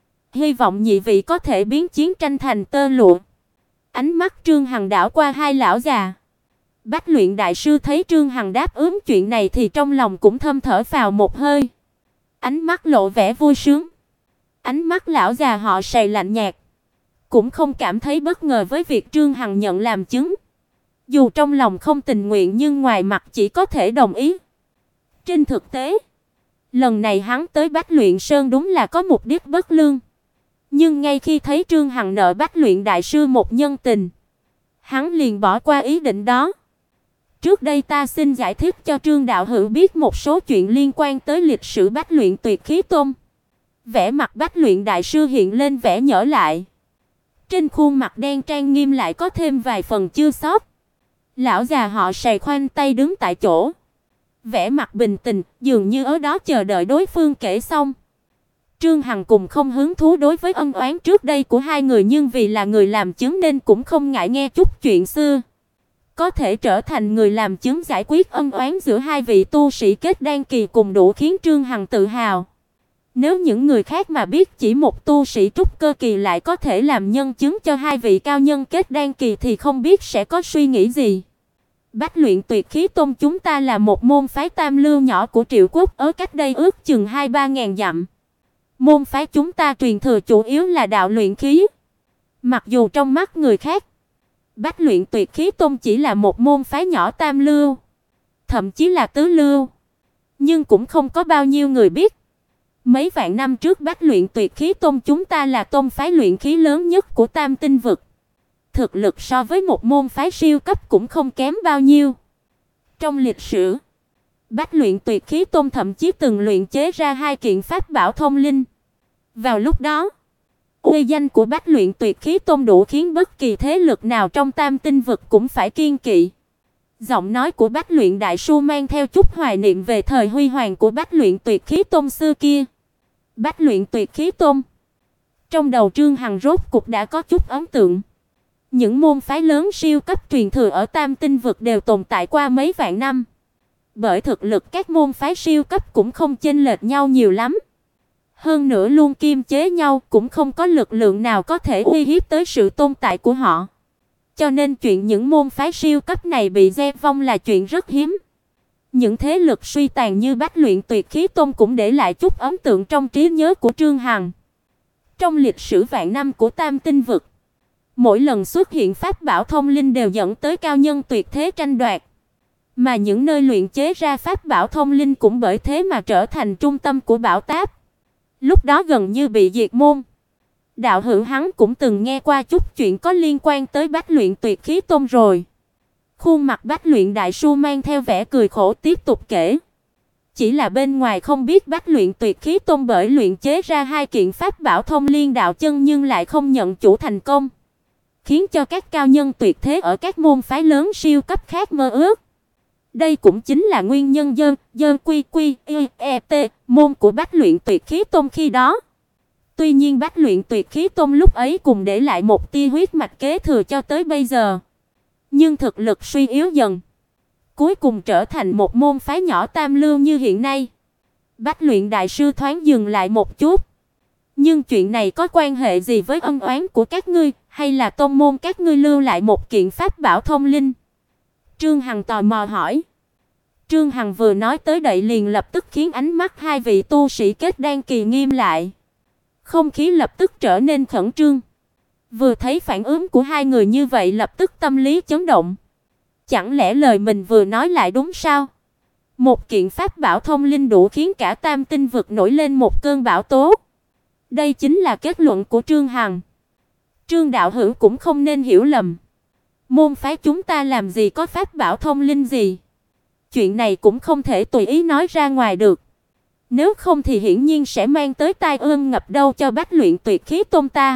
Hy vọng nhị vị có thể biến chiến tranh thành tơ lụa. Ánh mắt Trương Hằng đảo qua hai lão già. Bách Luyện đại sư thấy Trương Hằng đáp ứng chuyện này thì trong lòng cũng thầm thở phào một hơi, ánh mắt lộ vẻ vui sướng. Ánh mắt lão già họ Sài lạnh nhạt, cũng không cảm thấy bất ngờ với việc Trương Hằng nhận làm chứng. Dù trong lòng không tình nguyện nhưng ngoài mặt chỉ có thể đồng ý. Trên thực tế, lần này hắn tới Bách Luyện Sơn đúng là có mục đích bất lương. Nhưng ngay khi thấy Trương Hằng nợ Bách Luyện đại sư một nhân tình, hắn liền bỏ qua ý định đó. Trước đây ta xin giải thích cho Trương đạo hữu biết một số chuyện liên quan tới lịch sử Bách Luyện Tuyệt Khí Tông. Vẻ mặt Bách Luyện đại sư hiện lên vẻ nhỡ lại. Trên khuôn mặt đen trang nghiêm lại có thêm vài phần chua xót. Lão già họ Sài khoanh tay đứng tại chỗ, vẻ mặt bình tĩnh, dường như ở đó chờ đợi đối phương kể xong. Trương Hằng cùng không hứng thú đối với ân oán trước đây của hai người, nhưng vì là người làm chứng nên cũng không ngại nghe chút chuyện xưa. Có thể trở thành người làm chứng giải quyết ân oán giữa hai vị tu sĩ kết đan kỳ cùng đủ khiến Trương Hằng tự hào. Nếu những người khác mà biết chỉ một tu sĩ trúc cơ kỳ lại có thể làm nhân chứng cho hai vị cao nhân kết đan kỳ thì không biết sẽ có suy nghĩ gì. Bách Luyện Tuyệt Khí Tông chúng ta là một môn phái tam lưu nhỏ của Triệu Quốc, ở cách đây ước chừng 2-3 ngàn dặm. Môn phái chúng ta truyền thừa chủ yếu là đạo luyện khí. Mặc dù trong mắt người khác, Bách Luyện Tuyệt Khí Tông chỉ là một môn phái nhỏ tam lưu, thậm chí là tứ lưu, nhưng cũng không có bao nhiêu người biết. Mấy vạn năm trước Bách Luyện Tuyệt Khí Tông chúng ta là tông phái luyện khí lớn nhất của Tam Tinh vực. Thực lực so với một môn phái siêu cấp cũng không kém bao nhiêu. Trong lịch sử, Bách Luyện Tuyệt Khí Tông thậm chí từng luyện chế ra 2 kiện pháp bảo thông linh. Vào lúc đó, uy danh của Bách Luyện Tuyệt Khí Tông đủ khiến bất kỳ thế lực nào trong Tam Tinh vực cũng phải kiêng kỵ. Giọng nói của Bách Luyện đại sư mang theo chút hoài niệm về thời huy hoàng của Bách Luyện Tuyệt Khí Tông xưa kia. Bách Luyện Tuyệt Khí Tông. Trong đầu Trương Hằng rốt cục đã có chút ấn tượng. Những môn phái lớn siêu cấp truyền thừa ở Tam Tinh vực đều tồn tại qua mấy vạn năm. Bởi thực lực các môn phái siêu cấp cũng không chênh lệch nhau nhiều lắm. Hơn nữa luôn kiềm chế nhau, cũng không có lực lượng nào có thể uy hiếp tới sự tồn tại của họ. Cho nên chuyện những môn phái siêu cấp này bị gieo vong là chuyện rất hiếm. Những thế lực suy tàn như Bách Luyện Tuyệt Khí Tông cũng để lại chút ấn tượng trong trí nhớ của Trương Hằng. Trong lịch sử vạn năm của Tam Tinh vực, mỗi lần xuất hiện pháp bảo thông linh đều dẫn tới cao nhân tuyệt thế tranh đoạt, mà những nơi luyện chế ra pháp bảo thông linh cũng bởi thế mà trở thành trung tâm của bảo táp. Lúc đó gần như bị diệt môn. Đạo hữu hắn cũng từng nghe qua chút chuyện có liên quan tới Bách Luyện Tuyệt Khí Tông rồi. Khuôn mặt Bách Luyện đại sư mang theo vẻ cười khổ tiếp tục kể. Chỉ là bên ngoài không biết Bách Luyện Tuyệt Khí Tông bởi luyện chế ra 2 kiện pháp bảo thông liên đạo chân nhưng lại không nhận chủ thành công. khiến cho các cao nhân tuyệt thế ở các môn phái lớn siêu cấp khác mơ ước. Đây cũng chính là nguyên nhân môn của Bách Luyện Tuyệt Khí Tông khi đó. Tuy nhiên Bách Luyện Tuyệt Khí Tông lúc ấy cùng để lại một tia huyết mạch kế thừa cho tới bây giờ, nhưng thực lực suy yếu dần, cuối cùng trở thành một môn phái nhỏ tam lưu như hiện nay. Bách Luyện đại sư thoáng dừng lại một chút. Nhưng chuyện này có quan hệ gì với ân oán của các ngươi, hay là tông môn các ngươi lưu lại một kiện pháp bảo thông linh? Trương Hằng tò mò hỏi. Trương Hằng vừa nói tới đây liền lập tức khiến ánh mắt hai vị tu sĩ kết đan kỳ nghiêm lại. Không khí lập tức trở nên khẩn trương. Vừa thấy phản ứng của hai người như vậy lập tức tâm lý chấn động. Chẳng lẽ lời mình vừa nói lại đúng sao? Một kiện pháp bảo thông linh đủ khiến cả Tam Tinh vực nổi lên một cơn bão tố. Đây chính là kết luận của Trương Hằng. Trương đạo hữu cũng không nên hiểu lầm. Môn phái chúng ta làm gì có pháp bảo thông linh gì? Chuyện này cũng không thể tùy ý nói ra ngoài được. Nếu không thì hiển nhiên sẽ mang tới tai ương ngập đầu cho Bách Luyện Tuyệt Khí Tông ta.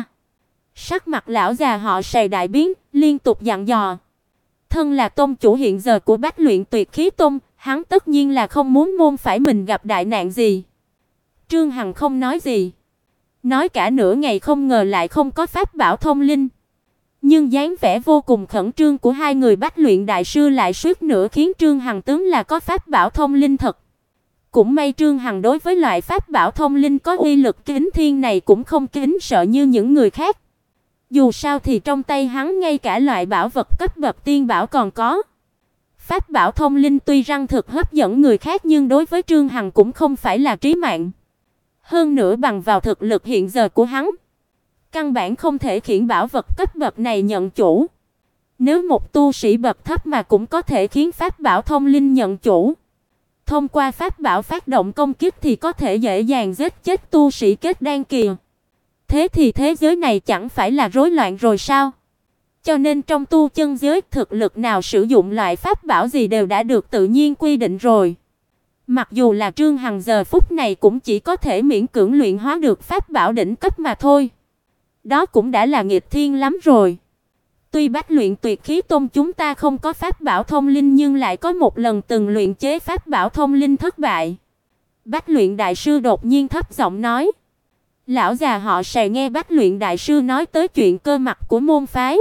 Sắc mặt lão già họ Sài đại biến, liên tục dặn dò. Thân là tông chủ hiện giờ của Bách Luyện Tuyệt Khí Tông, hắn tất nhiên là không muốn môn phái mình gặp đại nạn gì. Trương Hằng không nói gì. Nói cả nửa ngày không ngờ lại không có pháp bảo thông linh. Nhưng dáng vẻ vô cùng khẩn trương của hai người Bách Luyện đại sư lại suýt nữa khiến Trương Hằng tướng là có pháp bảo thông linh thật. Cũng may Trương Hằng đối với loại pháp bảo thông linh có uy lực kính thiên này cũng không kính sợ như những người khác. Dù sao thì trong tay hắn ngay cả loại bảo vật cấp bậc tiên bảo còn có. Pháp bảo thông linh tuy răng thực hấp dẫn người khác nhưng đối với Trương Hằng cũng không phải là trí mạng. Hơn nữa bằng vào thực lực hiện giờ của hắn, căn bản không thể khiến bảo vật cấp bậc này nhận chủ. Nếu một tu sĩ bậc thấp mà cũng có thể khiến pháp bảo thông linh nhận chủ, thông qua pháp bảo phát động công kích thì có thể dễ dàng giết chết tu sĩ kết đan kỳ. Thế thì thế giới này chẳng phải là rối loạn rồi sao? Cho nên trong tu chân giới, thực lực nào sử dụng loại pháp bảo gì đều đã được tự nhiên quy định rồi. Mặc dù là Trương Hằng giờ phút này cũng chỉ có thể miễn cưỡng luyện hóa được pháp bảo đỉnh cấp mà thôi. Đó cũng đã là nghịch thiên lắm rồi. Tuy Bách Luyện Tuyệt Khí Tông chúng ta không có pháp bảo thông linh nhưng lại có một lần từng luyện chế pháp bảo thông linh thất bại. Bách Luyện đại sư đột nhiên thấp giọng nói. Lão già họ Sài nghe Bách Luyện đại sư nói tới chuyện cơ mật của môn phái,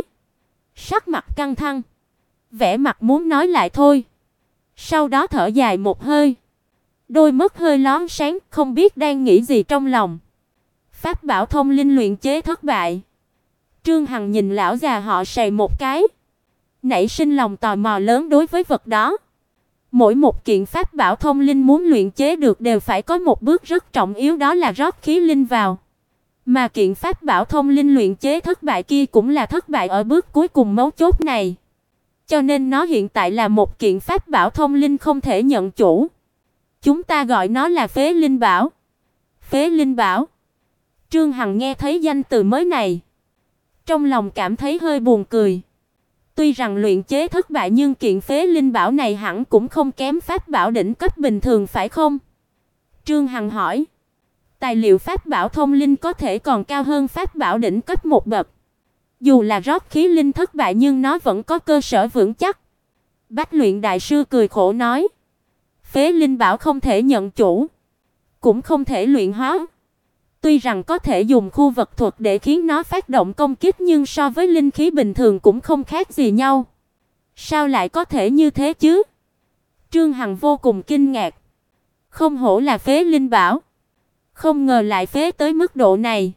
sắc mặt căng thẳng, vẻ mặt muốn nói lại thôi. Sau đó thở dài một hơi, đôi mắt hơi lóe sáng, không biết đang nghĩ gì trong lòng. Pháp bảo thông linh luyện chế thất bại. Trương Hằng nhìn lão già họ Sài một cái, nảy sinh lòng tò mò lớn đối với vật đó. Mỗi một kiện pháp bảo thông linh muốn luyện chế được đều phải có một bước rất trọng yếu, đó là rót khí linh vào. Mà kiện pháp bảo thông linh luyện chế thất bại kia cũng là thất bại ở bước cuối cùng mấu chốt này. Cho nên nó hiện tại là một kiện pháp bảo thông linh không thể nhận chủ. Chúng ta gọi nó là Phế Linh Bảo. Phế Linh Bảo. Trương Hằng nghe thấy danh từ mới này, trong lòng cảm thấy hơi buồn cười. Tuy rằng luyện chế thất bại nhưng kiện Phế Linh Bảo này hẳn cũng không kém pháp bảo đỉnh cấp bình thường phải không? Trương Hằng hỏi. Tài liệu pháp bảo thông linh có thể còn cao hơn pháp bảo đỉnh cấp một bậc. Dù là rót khí linh thất bại nhưng nó vẫn có cơ sở vững chắc. Bách Luyện đại sư cười khổ nói. Phế Linh Bảo không thể nhận chủ, cũng không thể luyện hóa. Tuy rằng có thể dùng khu vật thuật để khiến nó phát động công kích nhưng so với linh khí bình thường cũng không khác gì nhau. Sao lại có thể như thế chứ? Trương Hằng vô cùng kinh ngạc. Không hổ là Phế Linh Bảo, không ngờ lại phế tới mức độ này.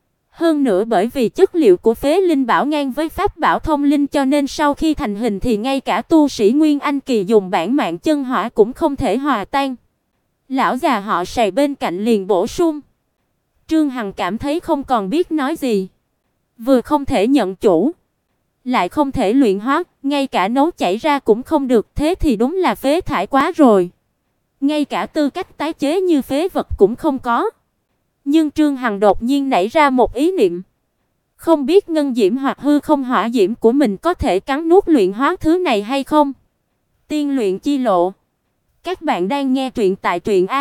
Hơn nữa bởi vì chất liệu của Phế Linh Bảo ngang với pháp bảo thông linh cho nên sau khi thành hình thì ngay cả tu sĩ Nguyên Anh kỳ dùng bản mạng chân hỏa cũng không thể hòa tan. Lão già họ Sài bên cạnh liền bổ sung. Trương Hằng cảm thấy không còn biết nói gì. Vừa không thể nhận chủ, lại không thể luyện hóa, ngay cả nấu chảy ra cũng không được, thế thì đúng là phế thải quá rồi. Ngay cả tư cách tái chế như phế vật cũng không có. Nhưng Trương Hằng đột nhiên nảy ra một ý niệm. Không biết ngân diễm hoặc hư không hỏa diễm của mình có thể cắn nuốt luyện hóa thứ này hay không? Tiên luyện chi lộ. Các bạn đang nghe truyện tại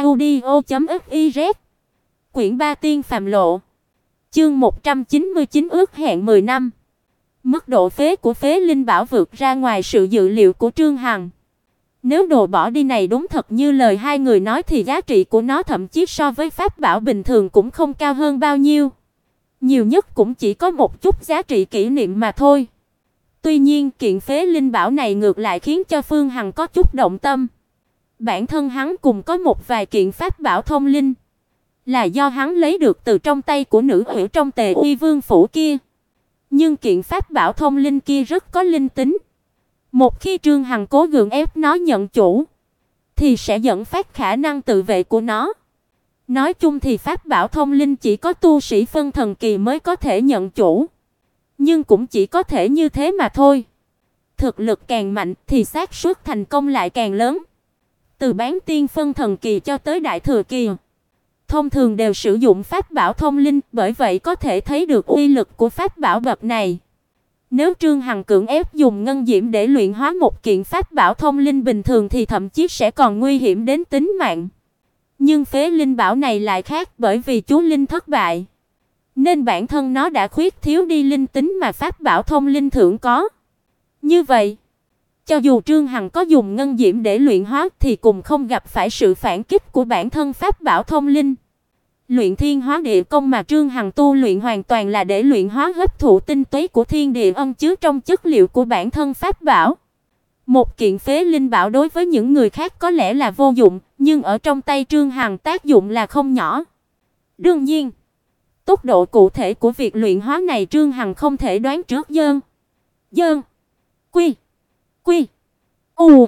truyệnaudio.fiz. Quyển 3 Tiên phàm lộ. Chương 199 ước hẹn 10 năm. Mức độ phế của phế linh bảo vượt ra ngoài sự dự liệu của Trương Hằng. Nếu đồ bỏ đi này đúng thật như lời hai người nói thì giá trị của nó thậm chí so với pháp bảo bình thường cũng không cao hơn bao nhiêu. Nhiều nhất cũng chỉ có một chút giá trị kỷ niệm mà thôi. Tuy nhiên, kiện phế linh bảo này ngược lại khiến cho Phương Hằng có chút động tâm. Bản thân hắn cùng có một vài kiện pháp bảo thông linh, là do hắn lấy được từ trong tay của nữ ủy trong Tề Uy Vương phủ kia. Nhưng kiện pháp bảo thông linh kia rất có linh tính. Một khi Trương Hằng cố gượng ép nó nhận chủ, thì sẽ dẫn phát khả năng tự vệ của nó. Nói chung thì pháp bảo thông linh chỉ có tu sĩ phân thần kỳ mới có thể nhận chủ. Nhưng cũng chỉ có thể như thế mà thôi. Thực lực càng mạnh thì xác suất thành công lại càng lớn. Từ bán tiên phân thần kỳ cho tới đại thừa kỳ, thông thường đều sử dụng pháp bảo thông linh, bởi vậy có thể thấy được uy lực của pháp bảo bậc này. Nếu Trương Hằng cưỡng ép dùng ngân diễm để luyện hóa một kiện pháp bảo thông linh bình thường thì thậm chí sẽ còn nguy hiểm đến tính mạng. Nhưng phế linh bảo này lại khác, bởi vì chú linh thất bại, nên bản thân nó đã khuyết thiếu đi linh tính mà pháp bảo thông linh thường có. Như vậy, cho dù Trương Hằng có dùng ngân diễm để luyện hóa thì cũng không gặp phải sự phản kích của bản thân pháp bảo thông linh. Luyện Thiên Hóa Địa Công mà Trương Hằng tu luyện hoàn toàn là để luyện hóa hấp thụ tinh túy của thiên địa ẩn chứa trong chất liệu của bản thân pháp bảo. Một kiện phế linh bảo đối với những người khác có lẽ là vô dụng, nhưng ở trong tay Trương Hằng tác dụng là không nhỏ. Đương nhiên, tốc độ cụ thể của việc luyện hóa này Trương Hằng không thể đoán trước. Dơn, quy, u,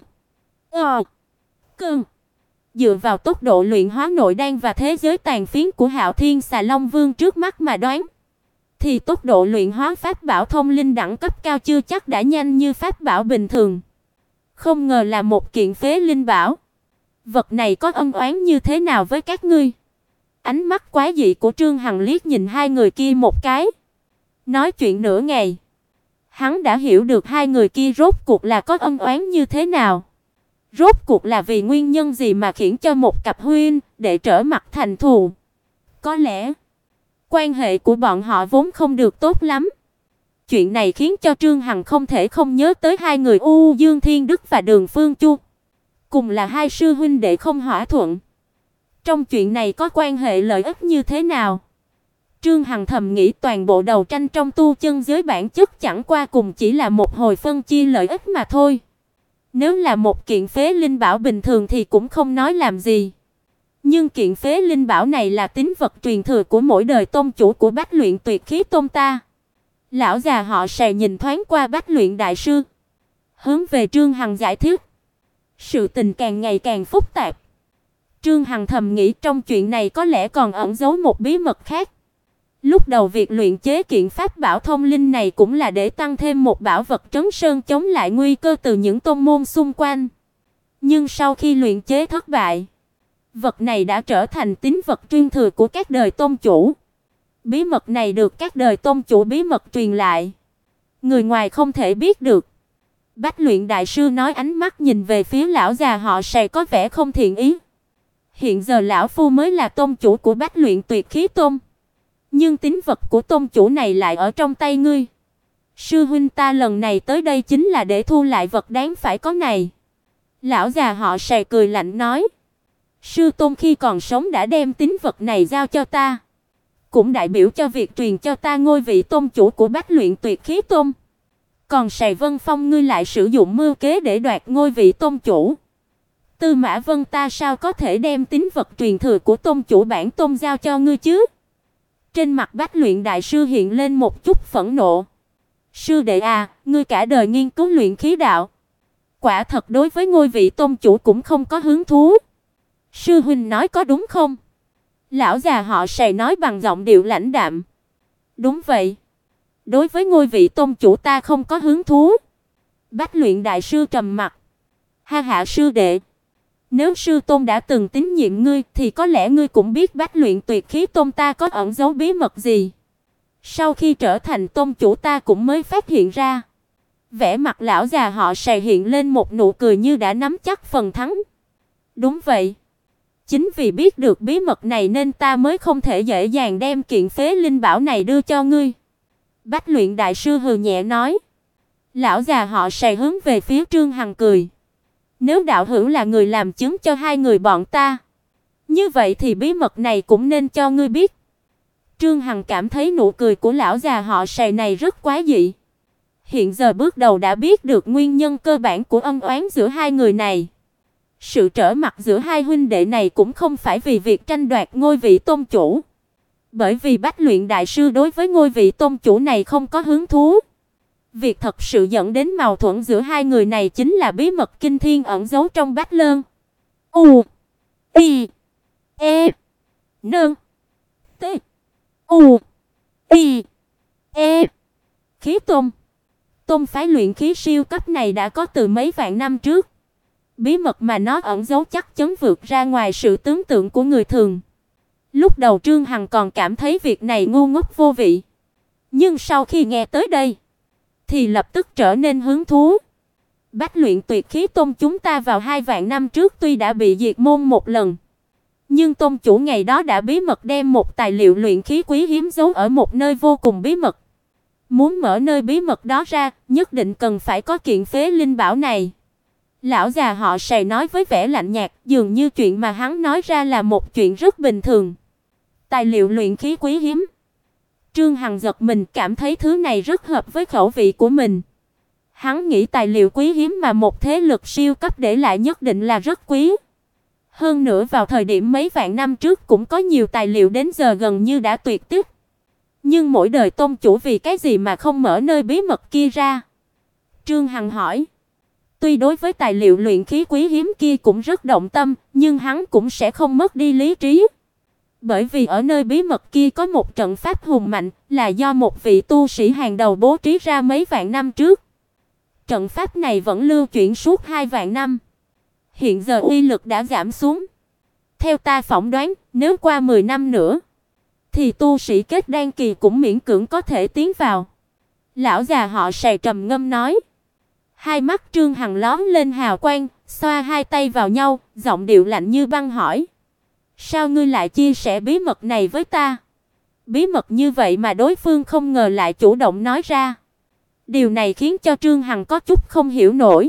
cơn. Dựa vào tốc độ luyện hóa nội đan và thế giới tàn phiến của Hạo Thiên Xà Long Vương trước mắt mà đoán, thì tốc độ luyện hóa pháp bảo thông linh đẳng cấp cao chưa chắc đã nhanh như pháp bảo bình thường. Không ngờ là một kiện phế linh bảo. Vật này có ân oán như thế nào với các ngươi? Ánh mắt quái dị của Trương Hằng liếc nhìn hai người kia một cái. Nói chuyện nửa ngày, hắn đã hiểu được hai người kia rốt cuộc là có ân oán như thế nào. Rốt cuộc là vì nguyên nhân gì mà khiến cho một cặp huynh đệ trở mặt thành thù? Có lẽ quan hệ của bọn họ vốn không được tốt lắm. Chuyện này khiến cho Trương Hằng không thể không nhớ tới hai người U Dương Thiên Đức và Đường Phương Chu, cùng là hai sư huynh đệ không hòa thuận. Trong chuyện này có quan hệ lợi ích như thế nào? Trương Hằng thầm nghĩ toàn bộ đầu tranh trong tu chân giới bản chất chẳng qua cùng chỉ là một hồi phân chia lợi ích mà thôi. Nếu là một kiện phế linh bảo bình thường thì cũng không nói làm gì. Nhưng kiện phế linh bảo này là tín vật truyền thừa của mỗi đời tôn chủ của Bách Luyện Tuyệt Khí Tôn ta. Lão già họ Sài nhìn thoáng qua Bách Luyện đại sư, hướng về Trương Hằng giải thích. Sự tình càng ngày càng phức tạp. Trương Hằng thầm nghĩ trong chuyện này có lẽ còn ẩn giấu một bí mật khác. Lúc đầu việc luyện chế kiện pháp bảo thông linh này cũng là để tăng thêm một bảo vật trấn sơn chống lại nguy cơ từ những tôn môn xung quanh. Nhưng sau khi luyện chế thất bại, vật này đã trở thành tín vật truyền thừa của các đời tôn chủ. Bí mật này được các đời tôn chủ bí mật truyền lại, người ngoài không thể biết được. Bách Luyện đại sư nói, ánh mắt nhìn về phía lão già họ Sài có vẻ không thiện ý. Hiện giờ lão phu mới là tôn chủ của Bách Luyện Tuyệt Khí Tôn, nhưng tín vật của tôn chủ này lại ở trong tay ngươi. Sư huynh ta lần này tới đây chính là để thu lại vật đáng phải có này. Lão già họ Sài cười lạnh nói. Sư tôn khi còn sống đã đem tín vật này giao cho ta, cũng đại biểu cho việc truyền cho ta ngôi vị tôn chủ của Bách Luyện Tuyệt Khí Tôn. Còn Sài Vân Phong ngươi lại sử dụng mưu kế để đoạt ngôi vị tôn chủ. Tư Mã Vân ta sao có thể đem tín vật truyền thừa của tôn chủ bản tôn giao cho ngươi chứ? Trên mặt Bách Luyện đại sư hiện lên một chút phẫn nộ. Sư đệ à, ngươi cả đời nghiên cứu luyện khí đạo, quả thật đối với ngôi vị tôn chủ cũng không có hứng thú. Sư huynh nói có đúng không? Lão già họ Sài nói bằng giọng điệu lãnh đạm. Đúng vậy. Đối với ngôi vị tôn chủ ta không có hứng thú. Bách Luyện đại sư trầm mặt. Ha hạ sư đệ, nếu sư tôn đã từng tín nhiệm ngươi thì có lẽ ngươi cũng biết Bách Luyện Tuyệt Khí Tôn ta có ẩn giấu bí mật gì. Sau khi trở thành tôn chủ ta cũng mới phát hiện ra. Vẻ mặt lão già họ Sài hiện lên một nụ cười như đã nắm chắc phần thắng. Đúng vậy. Chính vì biết được bí mật này nên ta mới không thể dễ dàng đem kiện phế linh bảo này đưa cho ngươi. Bách luyện đại sư hừ nhẹ nói. Lão già họ Sài hướng về phía Trương Hằng cười. Nếu đạo hữu là người làm chứng cho hai người bọn ta, như vậy thì bí mật này cũng nên cho ngươi biết. Trương Hằng cảm thấy nụ cười của lão già họ Sài này rất quái dị. Hiện giờ bước đầu đã biết được nguyên nhân cơ bản của ân oán giữa hai người này. Sự trở mặt giữa hai huynh đệ này cũng không phải vì việc tranh đoạt ngôi vị tôn chủ, bởi vì Bách luyện đại sư đối với ngôi vị tôn chủ này không có hứng thú. Việc thật sự dẫn đến mâu thuẫn giữa hai người này chính là bí mật kinh thiên ẩn giấu trong Bách Lân. U I E Nương T U I E Khí Tôn. Tôn phái luyện khí siêu cấp này đã có từ mấy vạn năm trước. Bí mật mà nó ẩn giấu chắc chắn vượt ra ngoài sự tưởng tượng của người thường. Lúc đầu Trương Hằng còn cảm thấy việc này ngu ngốc vô vị, nhưng sau khi nghe tới đây thì lập tức trở nên hứng thú. Bách luyện tuyệt khí tôn chúng ta vào 2 vạn năm trước tuy đã bị diệt môn một lần, nhưng tôn chủ ngày đó đã bí mật đem một tài liệu luyện khí quý hiếm giấu ở một nơi vô cùng bí mật. Muốn mở nơi bí mật đó ra, nhất định cần phải có kiện phế linh bảo này. Lão già họ Sài nói với vẻ lạnh nhạt, dường như chuyện mà hắn nói ra là một chuyện rất bình thường. Tài liệu luyện khí quý hiếm. Trương Hằng giật mình, cảm thấy thứ này rất hợp với khẩu vị của mình. Hắn nghĩ tài liệu quý hiếm mà một thế lực siêu cấp để lại nhất định là rất quý. Hơn nữa vào thời điểm mấy vạn năm trước cũng có nhiều tài liệu đến giờ gần như đã tuyệt tích. Nhưng mỗi đời tôn chủ vì cái gì mà không mở nơi bí mật kia ra? Trương Hằng hỏi. Tuy đối với tài liệu luyện khí quý hiếm kia cũng rất động tâm, nhưng hắn cũng sẽ không mất đi lý trí. Bởi vì ở nơi bí mật kia có một trận pháp hùng mạnh, là do một vị tu sĩ hàng đầu bố trí ra mấy vạn năm trước. Trận pháp này vẫn lưu chuyển suốt 2 vạn năm. Hiện giờ uy lực đã giảm xuống. Theo ta phỏng đoán, nếu qua 10 năm nữa thì tu sĩ kết đan kỳ cũng miễn cưỡng có thể tiến vào. Lão già họ Sài trầm ngâm nói. Hai mắt Trương Hằng lóe lên hào quang, xoa hai tay vào nhau, giọng điệu lạnh như băng hỏi: "Sao ngươi lại chia sẻ bí mật này với ta?" Bí mật như vậy mà đối phương không ngờ lại chủ động nói ra. Điều này khiến cho Trương Hằng có chút không hiểu nổi.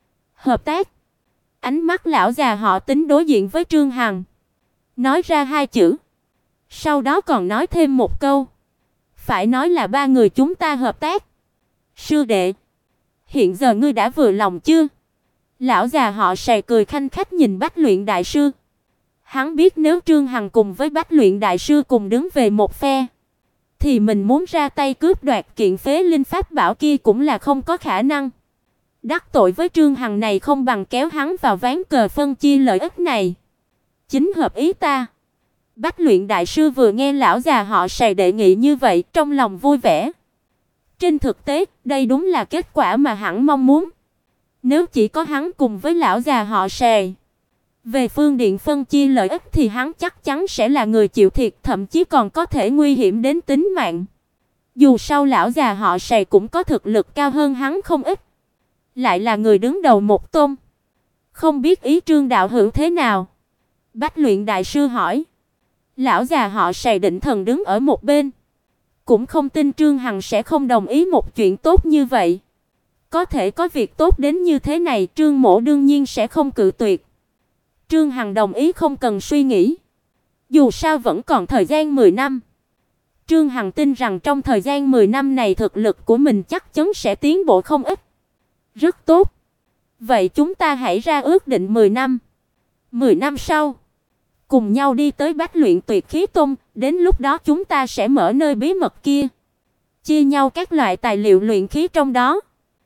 Hợp tác. Ánh mắt lão già họ Tính đối diện với Trương Hằng, nói ra 2 chữ. Sau đó còn nói thêm một câu. Phải nói là 3 người chúng ta hợp tác. Sư đệ, hiện giờ ngươi đã vừa lòng chưa? Lão già họ Sài cười khanh khách nhìn Bách luyện đại sư. Hắn biết nếu Trương Hằng cùng với Bách luyện đại sư cùng đứng về một phe, thì mình muốn ra tay cướp đoạt kiện phế linh pháp bảo kia cũng là không có khả năng. Đắc tội với Trương Hằng này không bằng kéo hắn vào ván cờ phân chia lợi ích này. Chính hợp ý ta. Bách luyện đại sư vừa nghe lão già họ Sài đề nghị như vậy, trong lòng vui vẻ. Trên thực tế, đây đúng là kết quả mà hắn mong muốn. Nếu chỉ có hắn cùng với lão già họ Sài, về phương diện phân chia lợi ích thì hắn chắc chắn sẽ là người chịu thiệt, thậm chí còn có thể nguy hiểm đến tính mạng. Dù sao lão già họ Sài cũng có thực lực cao hơn hắn không ít, lại là người đứng đầu một tôn. Không biết ý Trương đạo hữu thế nào? Bách luyện đại sư hỏi. Lão già họ Sài định thần đứng ở một bên, cũng không tin Trương Hằng sẽ không đồng ý một chuyện tốt như vậy. Có thể có việc tốt đến như thế này, Trương mỗ đương nhiên sẽ không cự tuyệt. Trương Hằng đồng ý không cần suy nghĩ. Dù sao vẫn còn thời gian 10 năm. Trương Hằng tin rằng trong thời gian 10 năm này thực lực của mình chắc chắn sẽ tiến bộ không ít. Rất tốt. Vậy chúng ta hãy ra ước định 10 năm. 10 năm sau, cùng nhau đi tới Bách luyện tuyệt khí tôn, đến lúc đó chúng ta sẽ mở nơi bí mật kia, chia nhau các loại tài liệu luyện khí trong đó.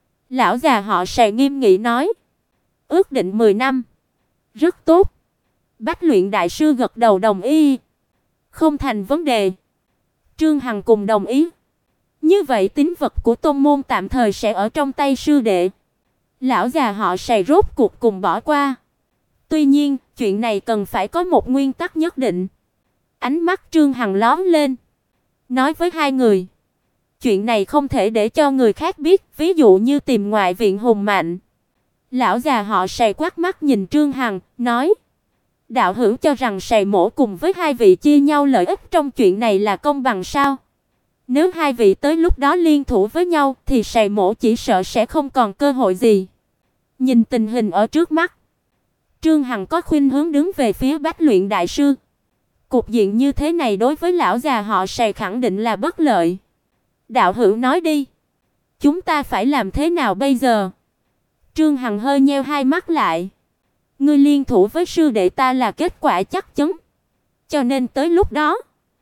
Lão già họ Sài nghiêm nghị nói. Ước định 10 năm. Rất tốt. Bách luyện đại sư gật đầu đồng ý. Không thành vấn đề. Trương Hằng cùng đồng ý. Như vậy tín vật của tôn môn tạm thời sẽ ở trong tay sư đệ. Lão già họ Sài rốt cuộc cùng bỏ qua. Tuy nhiên, chuyện này cần phải có một nguyên tắc nhất định. Ánh mắt Trương Hằng lóe lên, nói với 2 người. Chuyện này không thể để cho người khác biết, ví dụ như tìm ngoại viện hùng mạnh. Lão già họ Sài quát mắt nhìn Trương Hằng, nói. Đạo hữu cho rằng Sài mỗ cùng với 2 vị chia nhau lợi ích trong chuyện này là công bằng sao? Nếu hai vị tới lúc đó liên thủ với nhau thì Sài Mỗ chỉ sợ sẽ không còn cơ hội gì. Nhìn tình hình ở trước mắt, Trương Hằng có khuynh hướng đứng về phía Bách Luyện đại sư. Cục diện như thế này đối với lão già họ Sài khẳng định là bất lợi. Đạo hữu nói đi, chúng ta phải làm thế nào bây giờ? Trương Hằng hơi nheo hai mắt lại. Ngươi liên thủ với sư đệ ta là kết quả chắc chắn. Cho nên tới lúc đó,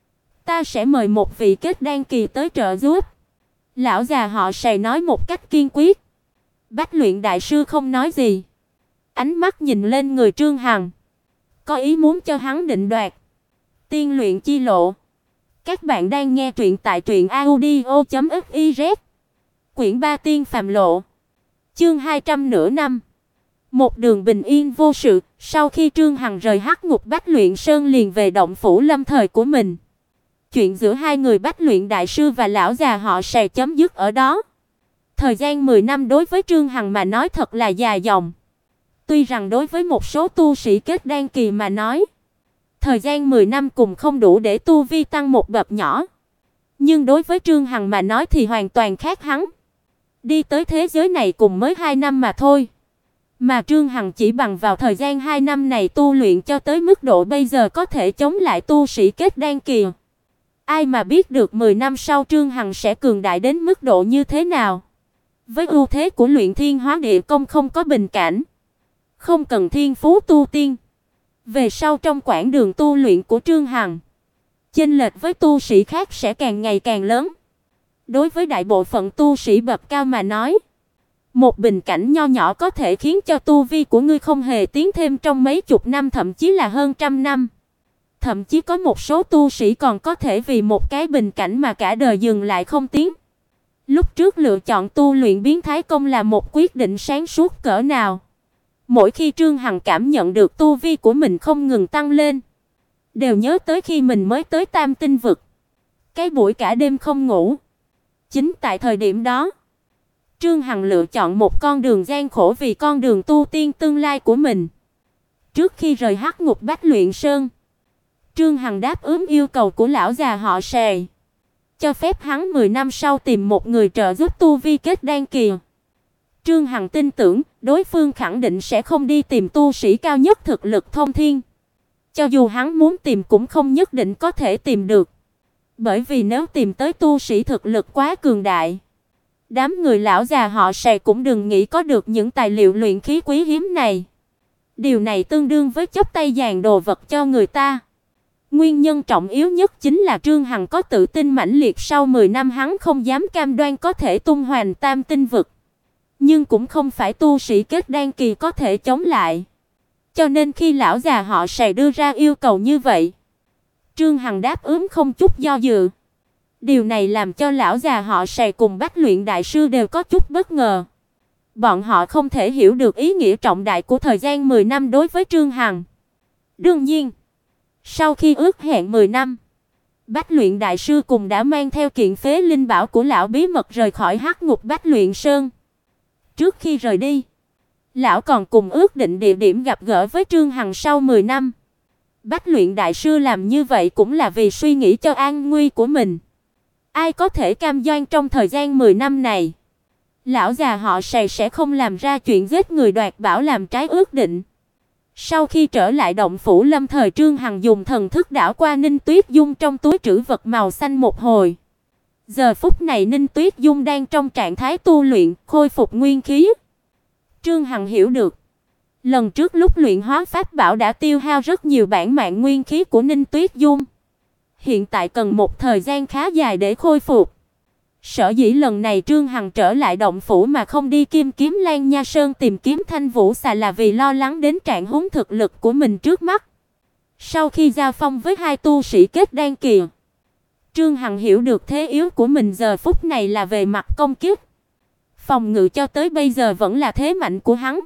ta sẽ mời một vị kết đan kỳ tới trợ giúp. Lão già họ Sài nói một cách kiên quyết. Bách Luyện đại sư không nói gì, ánh mắt nhìn lên người Trương Hằng, có ý muốn cho hắn định đoạt tiên luyện chi lộ. Các bạn đang nghe truyện tại truyệnaudio.fiz. Quyển 3 Tiên phàm lộ. Chương 200 nửa năm. Một đường bình yên vô sự, sau khi Trương Hằng rời Hắc Ngục Bách Luyện Sơn liền về động phủ lâm thời của mình. Chuyện giữa hai người Bách Luyện đại sư và lão già họ Sài chấm dứt ở đó. Thời gian 10 năm đối với Trương Hằng mà nói thật là dài dòng. Tuy rằng đối với một số tu sĩ kết đan kỳ mà nói, thời gian 10 năm cùng không đủ để tu vi tăng một bậc nhỏ. Nhưng đối với Trương Hằng mà nói thì hoàn toàn khác hắn. Đi tới thế giới này cùng mới 2 năm mà thôi. Mà Trương Hằng chỉ bằng vào thời gian 2 năm này tu luyện cho tới mức độ bây giờ có thể chống lại tu sĩ kết đan kỳ. Ai mà biết được 10 năm sau Trương Hằng sẽ cường đại đến mức độ như thế nào. Với ưu thế của luyện thiên hóa địa công không có bình cảnh, không cần thiên phú tu tiên. Về sau trong quãng đường tu luyện của Trương Hằng, chênh lệch với tu sĩ khác sẽ càng ngày càng lớn. Đối với đại bộ phận tu sĩ bậc cao mà nói, một bình cảnh nho nhỏ có thể khiến cho tu vi của ngươi không hề tiến thêm trong mấy chục năm, thậm chí là hơn trăm năm. Thậm chí có một số tu sĩ còn có thể vì một cái bình cảnh mà cả đời dừng lại không tiến. Lúc trước lựa chọn tu luyện biến thái công là một quyết định sáng suốt cỡ nào. Mỗi khi Trương Hằng cảm nhận được tu vi của mình không ngừng tăng lên, đều nhớ tới khi mình mới tới Tam Tinh vực, cái buổi cả đêm không ngủ. Chính tại thời điểm đó, Trương Hằng lựa chọn một con đường gian khổ vì con đường tu tiên tương lai của mình. Trước khi rời Hắc Ngục Bách Luyện Sơn, Trương Hằng đáp ứng yêu cầu của lão già họ Sài, cho phép hắn 10 năm sau tìm một người trợ giúp tu vi kết đan kỳ. Trương Hằng tin tưởng đối phương khẳng định sẽ không đi tìm tu sĩ cao nhất thực lực thông thiên. Cho dù hắn muốn tìm cũng không nhất định có thể tìm được. Bởi vì nếu tìm tới tu sĩ thực lực quá cường đại, đám người lão già họ Sài cũng đừng nghĩ có được những tài liệu luyện khí quý hiếm này. Điều này tương đương với chắp tay dàn đồ vật cho người ta. Nguyên nhân trọng yếu nhất chính là Trương Hằng có tự tin mãnh liệt, sau 10 năm hắn không dám cam đoan có thể tung hoành Tam Tinh vực, nhưng cũng không phải tu sĩ kết đan kỳ có thể chống lại. Cho nên khi lão già họ Sài đưa ra yêu cầu như vậy, Trương Hằng đáp ứng không chút do dự. Điều này làm cho lão già họ Sài cùng Bách Luyện đại sư đều có chút bất ngờ. Bọn họ không thể hiểu được ý nghĩa trọng đại của thời gian 10 năm đối với Trương Hằng. Đương nhiên, sau khi ước hẹn 10 năm, Bách Luyện đại sư cùng đã mang theo kiện phế linh bảo của lão bí mật rời khỏi Hắc Ngục Bách Luyện Sơn. Trước khi rời đi, lão còn cùng ước định địa điểm gặp gỡ với Trương Hằng sau 10 năm. Bách Luyện đại sư làm như vậy cũng là vì suy nghĩ cho an nguy của mình. Ai có thể cam đoan trong thời gian 10 năm này, lão già họ Sài sẽ không làm ra chuyện giết người đoạt bảo làm trái ước định. Sau khi trở lại động phủ lâm thời, Trương Hằng dùng thần thức đảo qua Ninh Tuyết Dung trong túi trữ vật màu xanh một hồi. Giờ phút này Ninh Tuyết Dung đang trong trạng thái tu luyện, khôi phục nguyên khí. Trương Hằng hiểu được, lần trước lúc luyện hóa pháp bảo đã tiêu hao rất nhiều bản mạng nguyên khí của Ninh Tuyết Dung. Hiện tại cần một thời gian khá dài để khôi phục. Sở dĩ lần này Trương Hằng trở lại động phủ mà không đi Kim Kiếm Lan Nha Sơn tìm kiếm Thanh Vũ Xà là vì lo lắng đến trạng huống thực lực của mình trước mắt. Sau khi giao phong với hai tu sĩ kết đan kỳ, Trương Hằng hiểu được thế yếu của mình giờ phút này là về mặt công kích. Phòng ngự cho tới bây giờ vẫn là thế mạnh của hắn.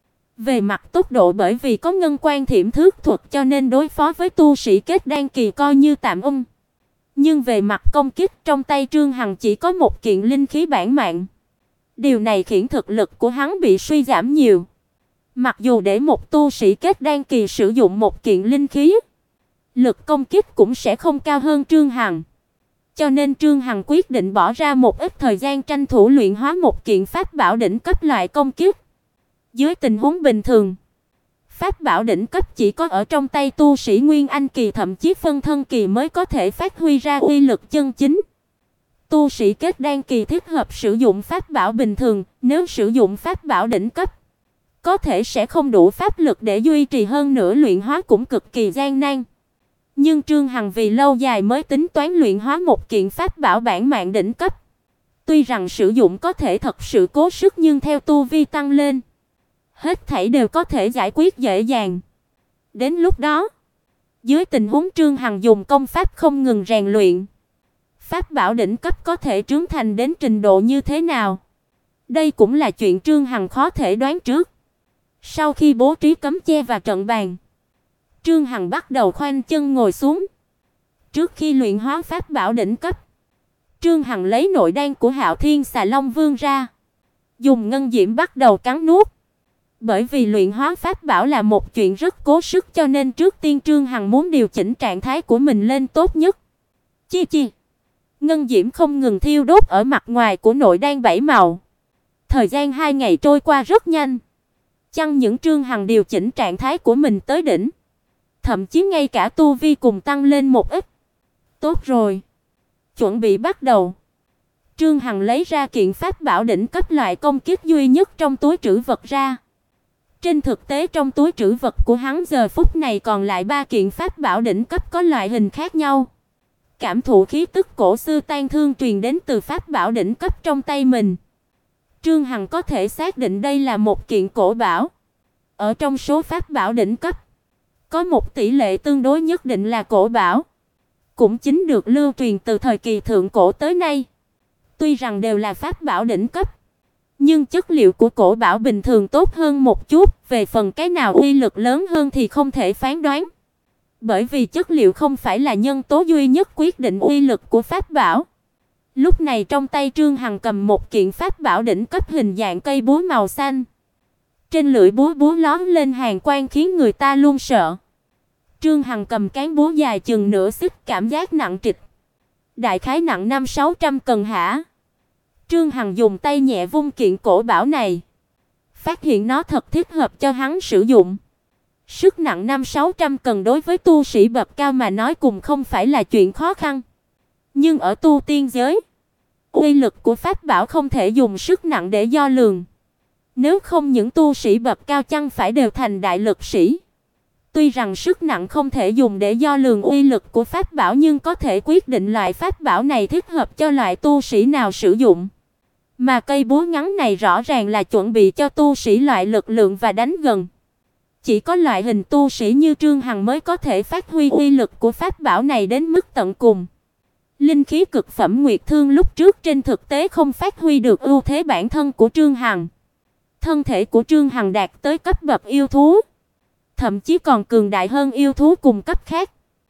Về mặt tốc độ, bởi vì có ngân quan thiểm thước thuật cho nên đối phó với tu sĩ kết đan kỳ coi như tạm ung. Nhưng về mặt công kích, trong tay Trương Hằng chỉ có một kiện linh khí bản mạng. Điều này khiến thực lực của hắn bị suy giảm nhiều. Mặc dù để một tu sĩ kết đan kỳ sử dụng một kiện linh khí, lực công kích cũng sẽ không cao hơn Trương Hằng. Cho nên Trương Hằng quyết định bỏ ra một ít thời gian tranh thủ luyện hóa một kiện pháp bảo đỉnh cấp loại công kiếp. Dưới tình huống bình thường, pháp bảo đỉnh cấp chỉ có ở trong tay tu sĩ Nguyên Anh kỳ thậm chí phân thân kỳ mới có thể phát huy ra uy lực chân chính. Tu sĩ kết đan kỳ thích hợp sử dụng pháp bảo bình thường, nếu sử dụng pháp bảo đỉnh cấp, có thể sẽ không đủ pháp lực để duy trì, hơn nữa luyện hóa cũng cực kỳ gian nan. Nhưng Trương Hằng vì lâu dài mới tính toán luyện hóa một kiện pháp bảo bản mạng đỉnh cấp. Tuy rằng sử dụng có thể thật sự cố sức, nhưng theo tu vi tăng lên, hết thảy đều có thể giải quyết dễ dàng. Đến lúc đó, dưới tình huống Trương Hằng dùng công pháp không ngừng rèn luyện, pháp bảo đỉnh cấp có thể trưởng thành đến trình độ như thế nào? Đây cũng là chuyện Trương Hằng khó thể đoán trước. Sau khi bố trí cấm che và trận bàn, Trương Hằng bắt đầu khoanh chân ngồi xuống. Trước khi luyện hóa pháp bảo đỉnh cấp, Trương Hằng lấy nội đan của Hạo Thiên Xà Long Vương ra, dùng ngân diễm bắt đầu cắn nuốt. Bởi vì luyện hóa pháp bảo là một chuyện rất cố sức, cho nên trước tiên Trương Hằng muốn điều chỉnh trạng thái của mình lên tốt nhất. Chi chi, ngân diễm không ngừng thiêu đốt ở mặt ngoài của nội đan 7 màu. Thời gian 2 ngày trôi qua rất nhanh. Chẳng những Trương Hằng điều chỉnh trạng thái của mình tới đỉnh, thậm chí ngay cả tu vi cùng tăng lên một ít. Tốt rồi, chuẩn bị bắt đầu. Trương Hằng lấy ra kiện pháp bảo đỉnh cấp loại công kiếp duy nhất trong túi trữ vật ra. Trên thực tế trong túi trữ vật của hắn giờ phút này còn lại 3 kiện pháp bảo đỉnh cấp có loại hình khác nhau. Cảm thụ khí tức cổ xưa tan thương truyền đến từ pháp bảo đỉnh cấp trong tay mình, Trương Hằng có thể xác định đây là một kiện cổ bảo. Ở trong số pháp bảo đỉnh cấp, có một tỷ lệ tương đối nhất định là cổ bảo, cũng chính được lưu truyền từ thời kỳ thượng cổ tới nay. Tuy rằng đều là pháp bảo đỉnh cấp, nhưng chất liệu của cổ bảo bình thường tốt hơn một chút, về phần cái nào uy lực lớn hơn thì không thể phán đoán. Bởi vì chất liệu không phải là nhân tố duy nhất quyết định uy lực của pháp bảo. Lúc này trong tay Trương Hằng cầm một kiện pháp bảo đỉnh cấp hình dạng cây búa màu xanh. Trên lưỡi búa lóe lên hàn quang khiến người ta luôn sợ. Trương Hằng cầm cán búa dài chừng nửa xích, cảm giác nặng trịch. Đại khái nặng 500-600 cân hả? Trương Hằng dùng tay nhẹ vung kiện cổ bảo này, phát hiện nó thật thích hợp cho hắn sử dụng. Sức nặng 500-600 cân đối với tu sĩ bậc cao mà nói cùng không phải là chuyện khó khăn. Nhưng ở tu tiên giới, uy lực của pháp bảo không thể dùng sức nặng để đo lường. Nếu không những tu sĩ bậc cao chẳng phải đều thành đại lực sĩ. Tuy rằng sức nặng không thể dùng để đo lường uy lực của pháp bảo, nhưng có thể quyết định loại pháp bảo này thích hợp cho loại tu sĩ nào sử dụng. Mà cây búa ngắn này rõ ràng là chuẩn bị cho tu sĩ loại lực lượng và đánh gần. Chỉ có loại hình tu sĩ như Trương Hằng mới có thể phát huy uy lực của pháp bảo này đến mức tận cùng. Linh khí cực phẩm Nguyệt Thương lúc trước trên thực tế không phát huy được ưu thế bản thân của Trương Hằng. Thân thể của Trương Hằng đạt tới cấp bậc yêu thú, thậm chí còn cường đại hơn yêu thú cùng cấp khác.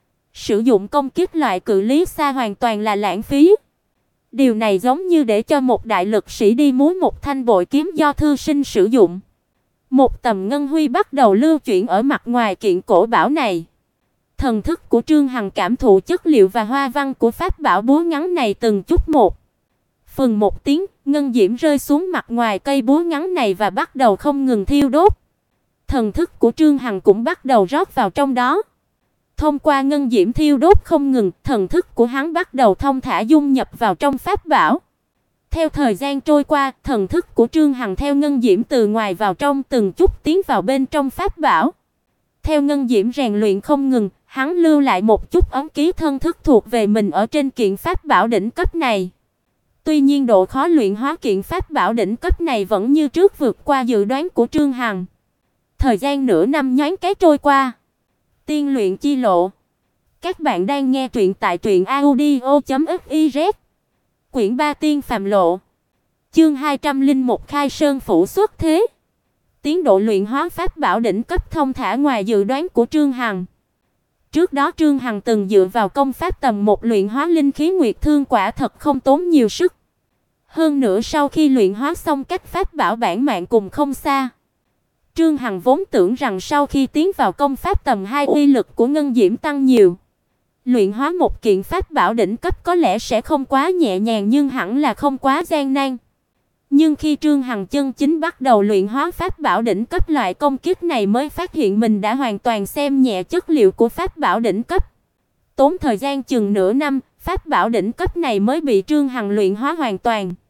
Sử dụng công kích loại cự ly xa hoàn toàn là lãng phí. Điều này giống như để cho một đại lực sĩ đi múa một thanh bội kiếm do thư sinh sử dụng. Một tầm ngân huy bắt đầu lưu chuyển ở mặt ngoài kiện cổ bảo này. Thần thức của Trương Hằng cảm thụ chất liệu và hoa văn của pháp bảo búa ngắn này từng chút một. Phần một tiếng, ngân diễm rơi xuống mặt ngoài cây búa ngắn này và bắt đầu không ngừng thiêu đốt. Thần thức của Trương Hằng cũng bắt đầu rót vào trong đó. Thông qua ngân diễm thiêu đốt không ngừng, thần thức của hắn bắt đầu thông thả dung nhập vào trong pháp bảo. Theo thời gian trôi qua, thần thức của Trương Hằng theo ngân diễm từ ngoài vào trong từng chút tiến vào bên trong pháp bảo. Theo ngân diễm rèn luyện không ngừng, hắn lưu lại một chút ấn ký thân thức thuộc về mình ở trên kiện pháp bảo đỉnh cấp này. Tuy nhiên độ khó luyện hóa kiện pháp bảo đỉnh cấp này vẫn như trước vượt qua dự đoán của Trương Hằng. Thời gian nửa năm nhoáng cái trôi qua. Tiên luyện chi lộ. Các bạn đang nghe truyện tại truyệnaudio.fiz. Quyển 3 Tiên phàm lộ. Chương 201 Khai Sơn phủ xuất thế. Tiến độ luyện hóa pháp bảo đỉnh cấp thông thả ngoài dự đoán của Trương Hằng. Trước đó Trương Hằng từng dựa vào công pháp tầm 1 luyện hóa linh khí Nguyệt Thương quả thật không tốn nhiều sức. Hơn nữa sau khi luyện hóa xong cách pháp bảo bản mạng cùng không xa. Trương Hằng vốn tưởng rằng sau khi tiến vào công pháp tầm 2 uy lực của ngân diễm tăng nhiều, Luyện hóa một kiện pháp bảo đỉnh cấp có lẽ sẽ không quá nhẹ nhàng nhưng hẳn là không quá gian nan. Nhưng khi Trương Hằng chân chính bắt đầu luyện hóa pháp bảo đỉnh cấp, loại công kích này mới phát hiện mình đã hoàn toàn xem nhẹ chất liệu của pháp bảo đỉnh cấp. Tốn thời gian chừng nửa năm, pháp bảo đỉnh cấp này mới bị Trương Hằng luyện hóa hoàn toàn.